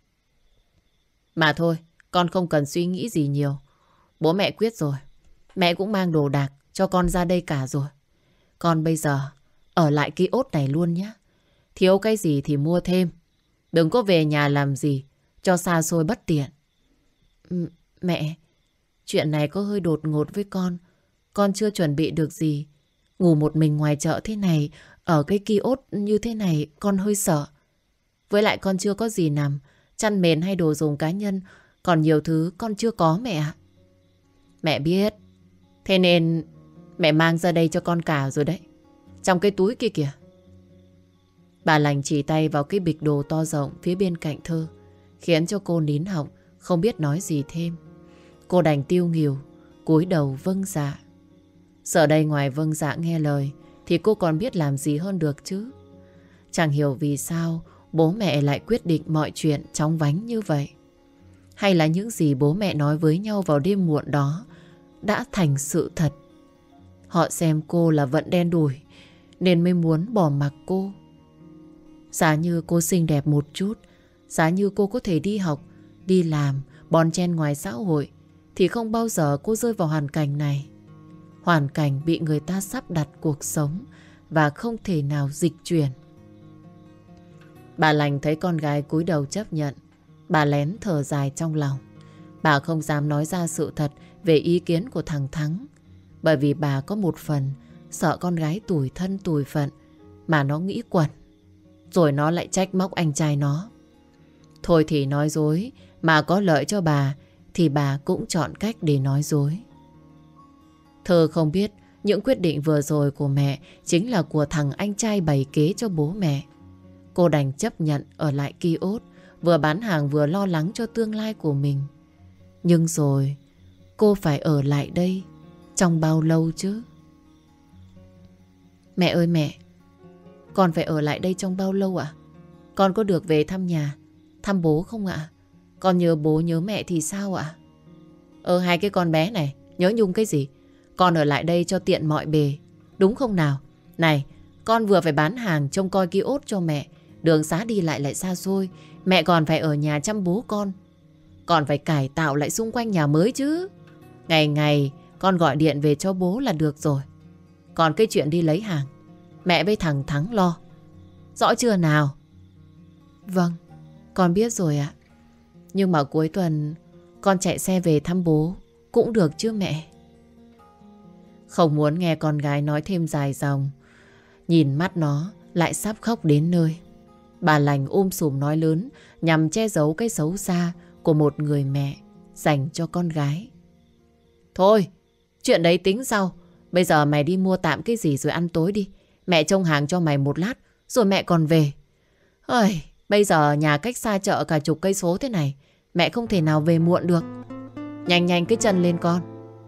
Mà thôi, con không cần suy nghĩ gì nhiều. Bố mẹ quyết rồi. Mẹ cũng mang đồ đạc cho con ra đây cả rồi. Con bây giờ ở lại kiosk này luôn nhé. Thiếu cái gì thì mua thêm. Đừng có về nhà làm gì cho xa xôi bất tiện. Mẹ, chuyện này có hơi đột ngột với con. Con chưa chuẩn bị được gì. Ngủ một mình ngoài chợ thế này, ở cái kiosk như thế này con hơi sợ. Với lại con chưa có gì nằm, chăn mền hay đồ dùng cá nhân, còn nhiều thứ con chưa có mẹ ạ. Mẹ biết. Thế nên mẹ mang ra đây cho con cả rồi đấy. Trong cái túi kia kìa. Bà Lành chỉ tay vào cái bịch đồ to rộng phía bên cạnh Thơ, khiến cho cô nín họng, không biết nói gì thêm. Cô đành tiêu nghỉu, cúi đầu vâng dạ. Giờ đây ngoài vâng dạ nghe lời thì cô còn biết làm gì hơn được chứ. Chẳng hiểu vì sao bố mẹ lại quyết định mọi chuyện chóng vánh như vậy. Hay là những gì bố mẹ nói với nhau vào đêm muộn đó đã thành sự thật. Họ xem cô là vận đen đủi nên mới muốn bỏ mặc cô. Giá như cô xinh đẹp một chút, giá như cô có thể đi học, đi làm, bon chen ngoài xã hội, thì không bao giờ cô rơi vào hoàn cảnh này. Hoàn cảnh bị người ta sắp đặt cuộc sống và không thể nào dịch chuyển. Bà Lành thấy con gái cúi đầu chấp nhận, bà lén thở dài trong lòng. Bà không dám nói ra sự thật về ý kiến của thằng Thắng, bởi vì bà có một phần sợ con gái tủi thân tủi phận mà nó nghĩ quẩn, rồi nó lại trách móc anh trai nó. Thôi thì nói dối mà có lợi cho bà thì bà cũng chọn cách để nói dối. Thơ không biết những quyết định vừa rồi của mẹ chính là của thằng anh trai bày kế cho bố mẹ. Cô đành chấp nhận ở lại kiosk, vừa bán hàng vừa lo lắng cho tương lai của mình. Nhưng rồi cô phải ở lại đây trong bao lâu chứ? Mẹ ơi mẹ, con phải ở lại đây trong bao lâu ạ? Con có được về thăm nhà, thăm bố không ạ? Con nhớ bố nhớ mẹ thì sao ạ? Hai cái con bé này nhớ nhung cái gì? Con ở lại đây cho tiện mọi bề, đúng không nào? Này, con vừa phải bán hàng trông coi kiosk cho mẹ, đường xá đi lại xa xôi, mẹ còn phải ở nhà chăm bố con, còn phải cải tạo lại xung quanh nhà mới chứ. Ngày ngày con gọi điện về cho bố là được rồi. Còn cái chuyện đi lấy hàng, mẹ với thằng Thắng lo. Rõ chưa nào? Vâng, con biết rồi ạ. Nhưng mà cuối tuần con chạy xe về thăm bố cũng được chứ mẹ? Không muốn nghe con gái nói thêm dài dòng, nhìn mắt nó lại sắp khóc đến nơi. Bà Lành sùm nói lớn nhằm che giấu cái xấu xa của một người mẹ dành cho con gái. Thôi, chuyện đấy tính sau. Bây giờ mày đi mua tạm cái gì rồi ăn tối đi. Mẹ trông hàng cho mày một lát rồi mẹ còn về. Bây giờ nhà cách xa chợ cả chục cây số thế này, mẹ không thể nào về muộn được. Nhanh nhanh cái chân lên con.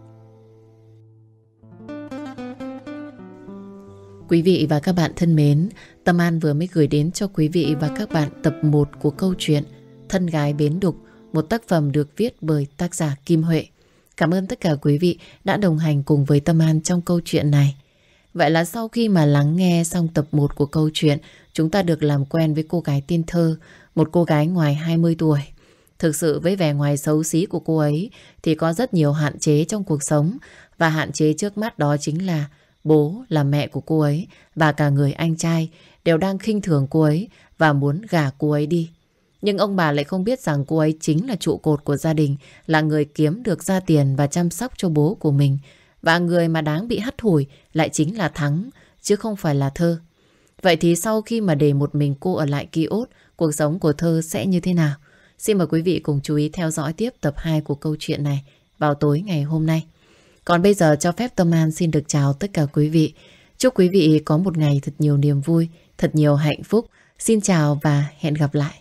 Quý vị và các bạn thân mến, Tâm An vừa mới gửi đến cho quý vị và các bạn tập 1 của câu chuyện Thân gái bến đục, một tác phẩm được viết bởi tác giả Kim Huệ. Cảm ơn tất cả quý vị đã đồng hành cùng với Tâm An trong câu chuyện này. Vậy là sau khi mà lắng nghe xong tập 1 của câu chuyện, chúng ta được làm quen với cô gái tên Thơ, một cô gái ngoài 20 tuổi. Thực sự với vẻ ngoài xấu xí của cô ấy thì có rất nhiều hạn chế trong cuộc sống, và hạn chế trước mắt đó chính là bố là mẹ của cô ấy và cả người anh trai đều đang khinh thường cô ấy và muốn gả cô ấy đi. Nhưng ông bà lại không biết rằng cô ấy chính là trụ cột của gia đình, là người kiếm được ra tiền và chăm sóc cho bố của mình. Và người mà đáng bị hắt hủi lại chính là Thắng, chứ không phải là Thơ. Vậy thì sau khi mà để một mình cô ở lại kiosk, cuộc sống của Thơ sẽ như thế nào? Xin mời quý vị cùng chú ý theo dõi tiếp tập 2 của câu chuyện này vào tối ngày hôm nay. Còn bây giờ cho phép Tâm An xin được chào tất cả quý vị. Chúc quý vị có một ngày thật nhiều niềm vui, thật nhiều hạnh phúc. Xin chào và hẹn gặp lại.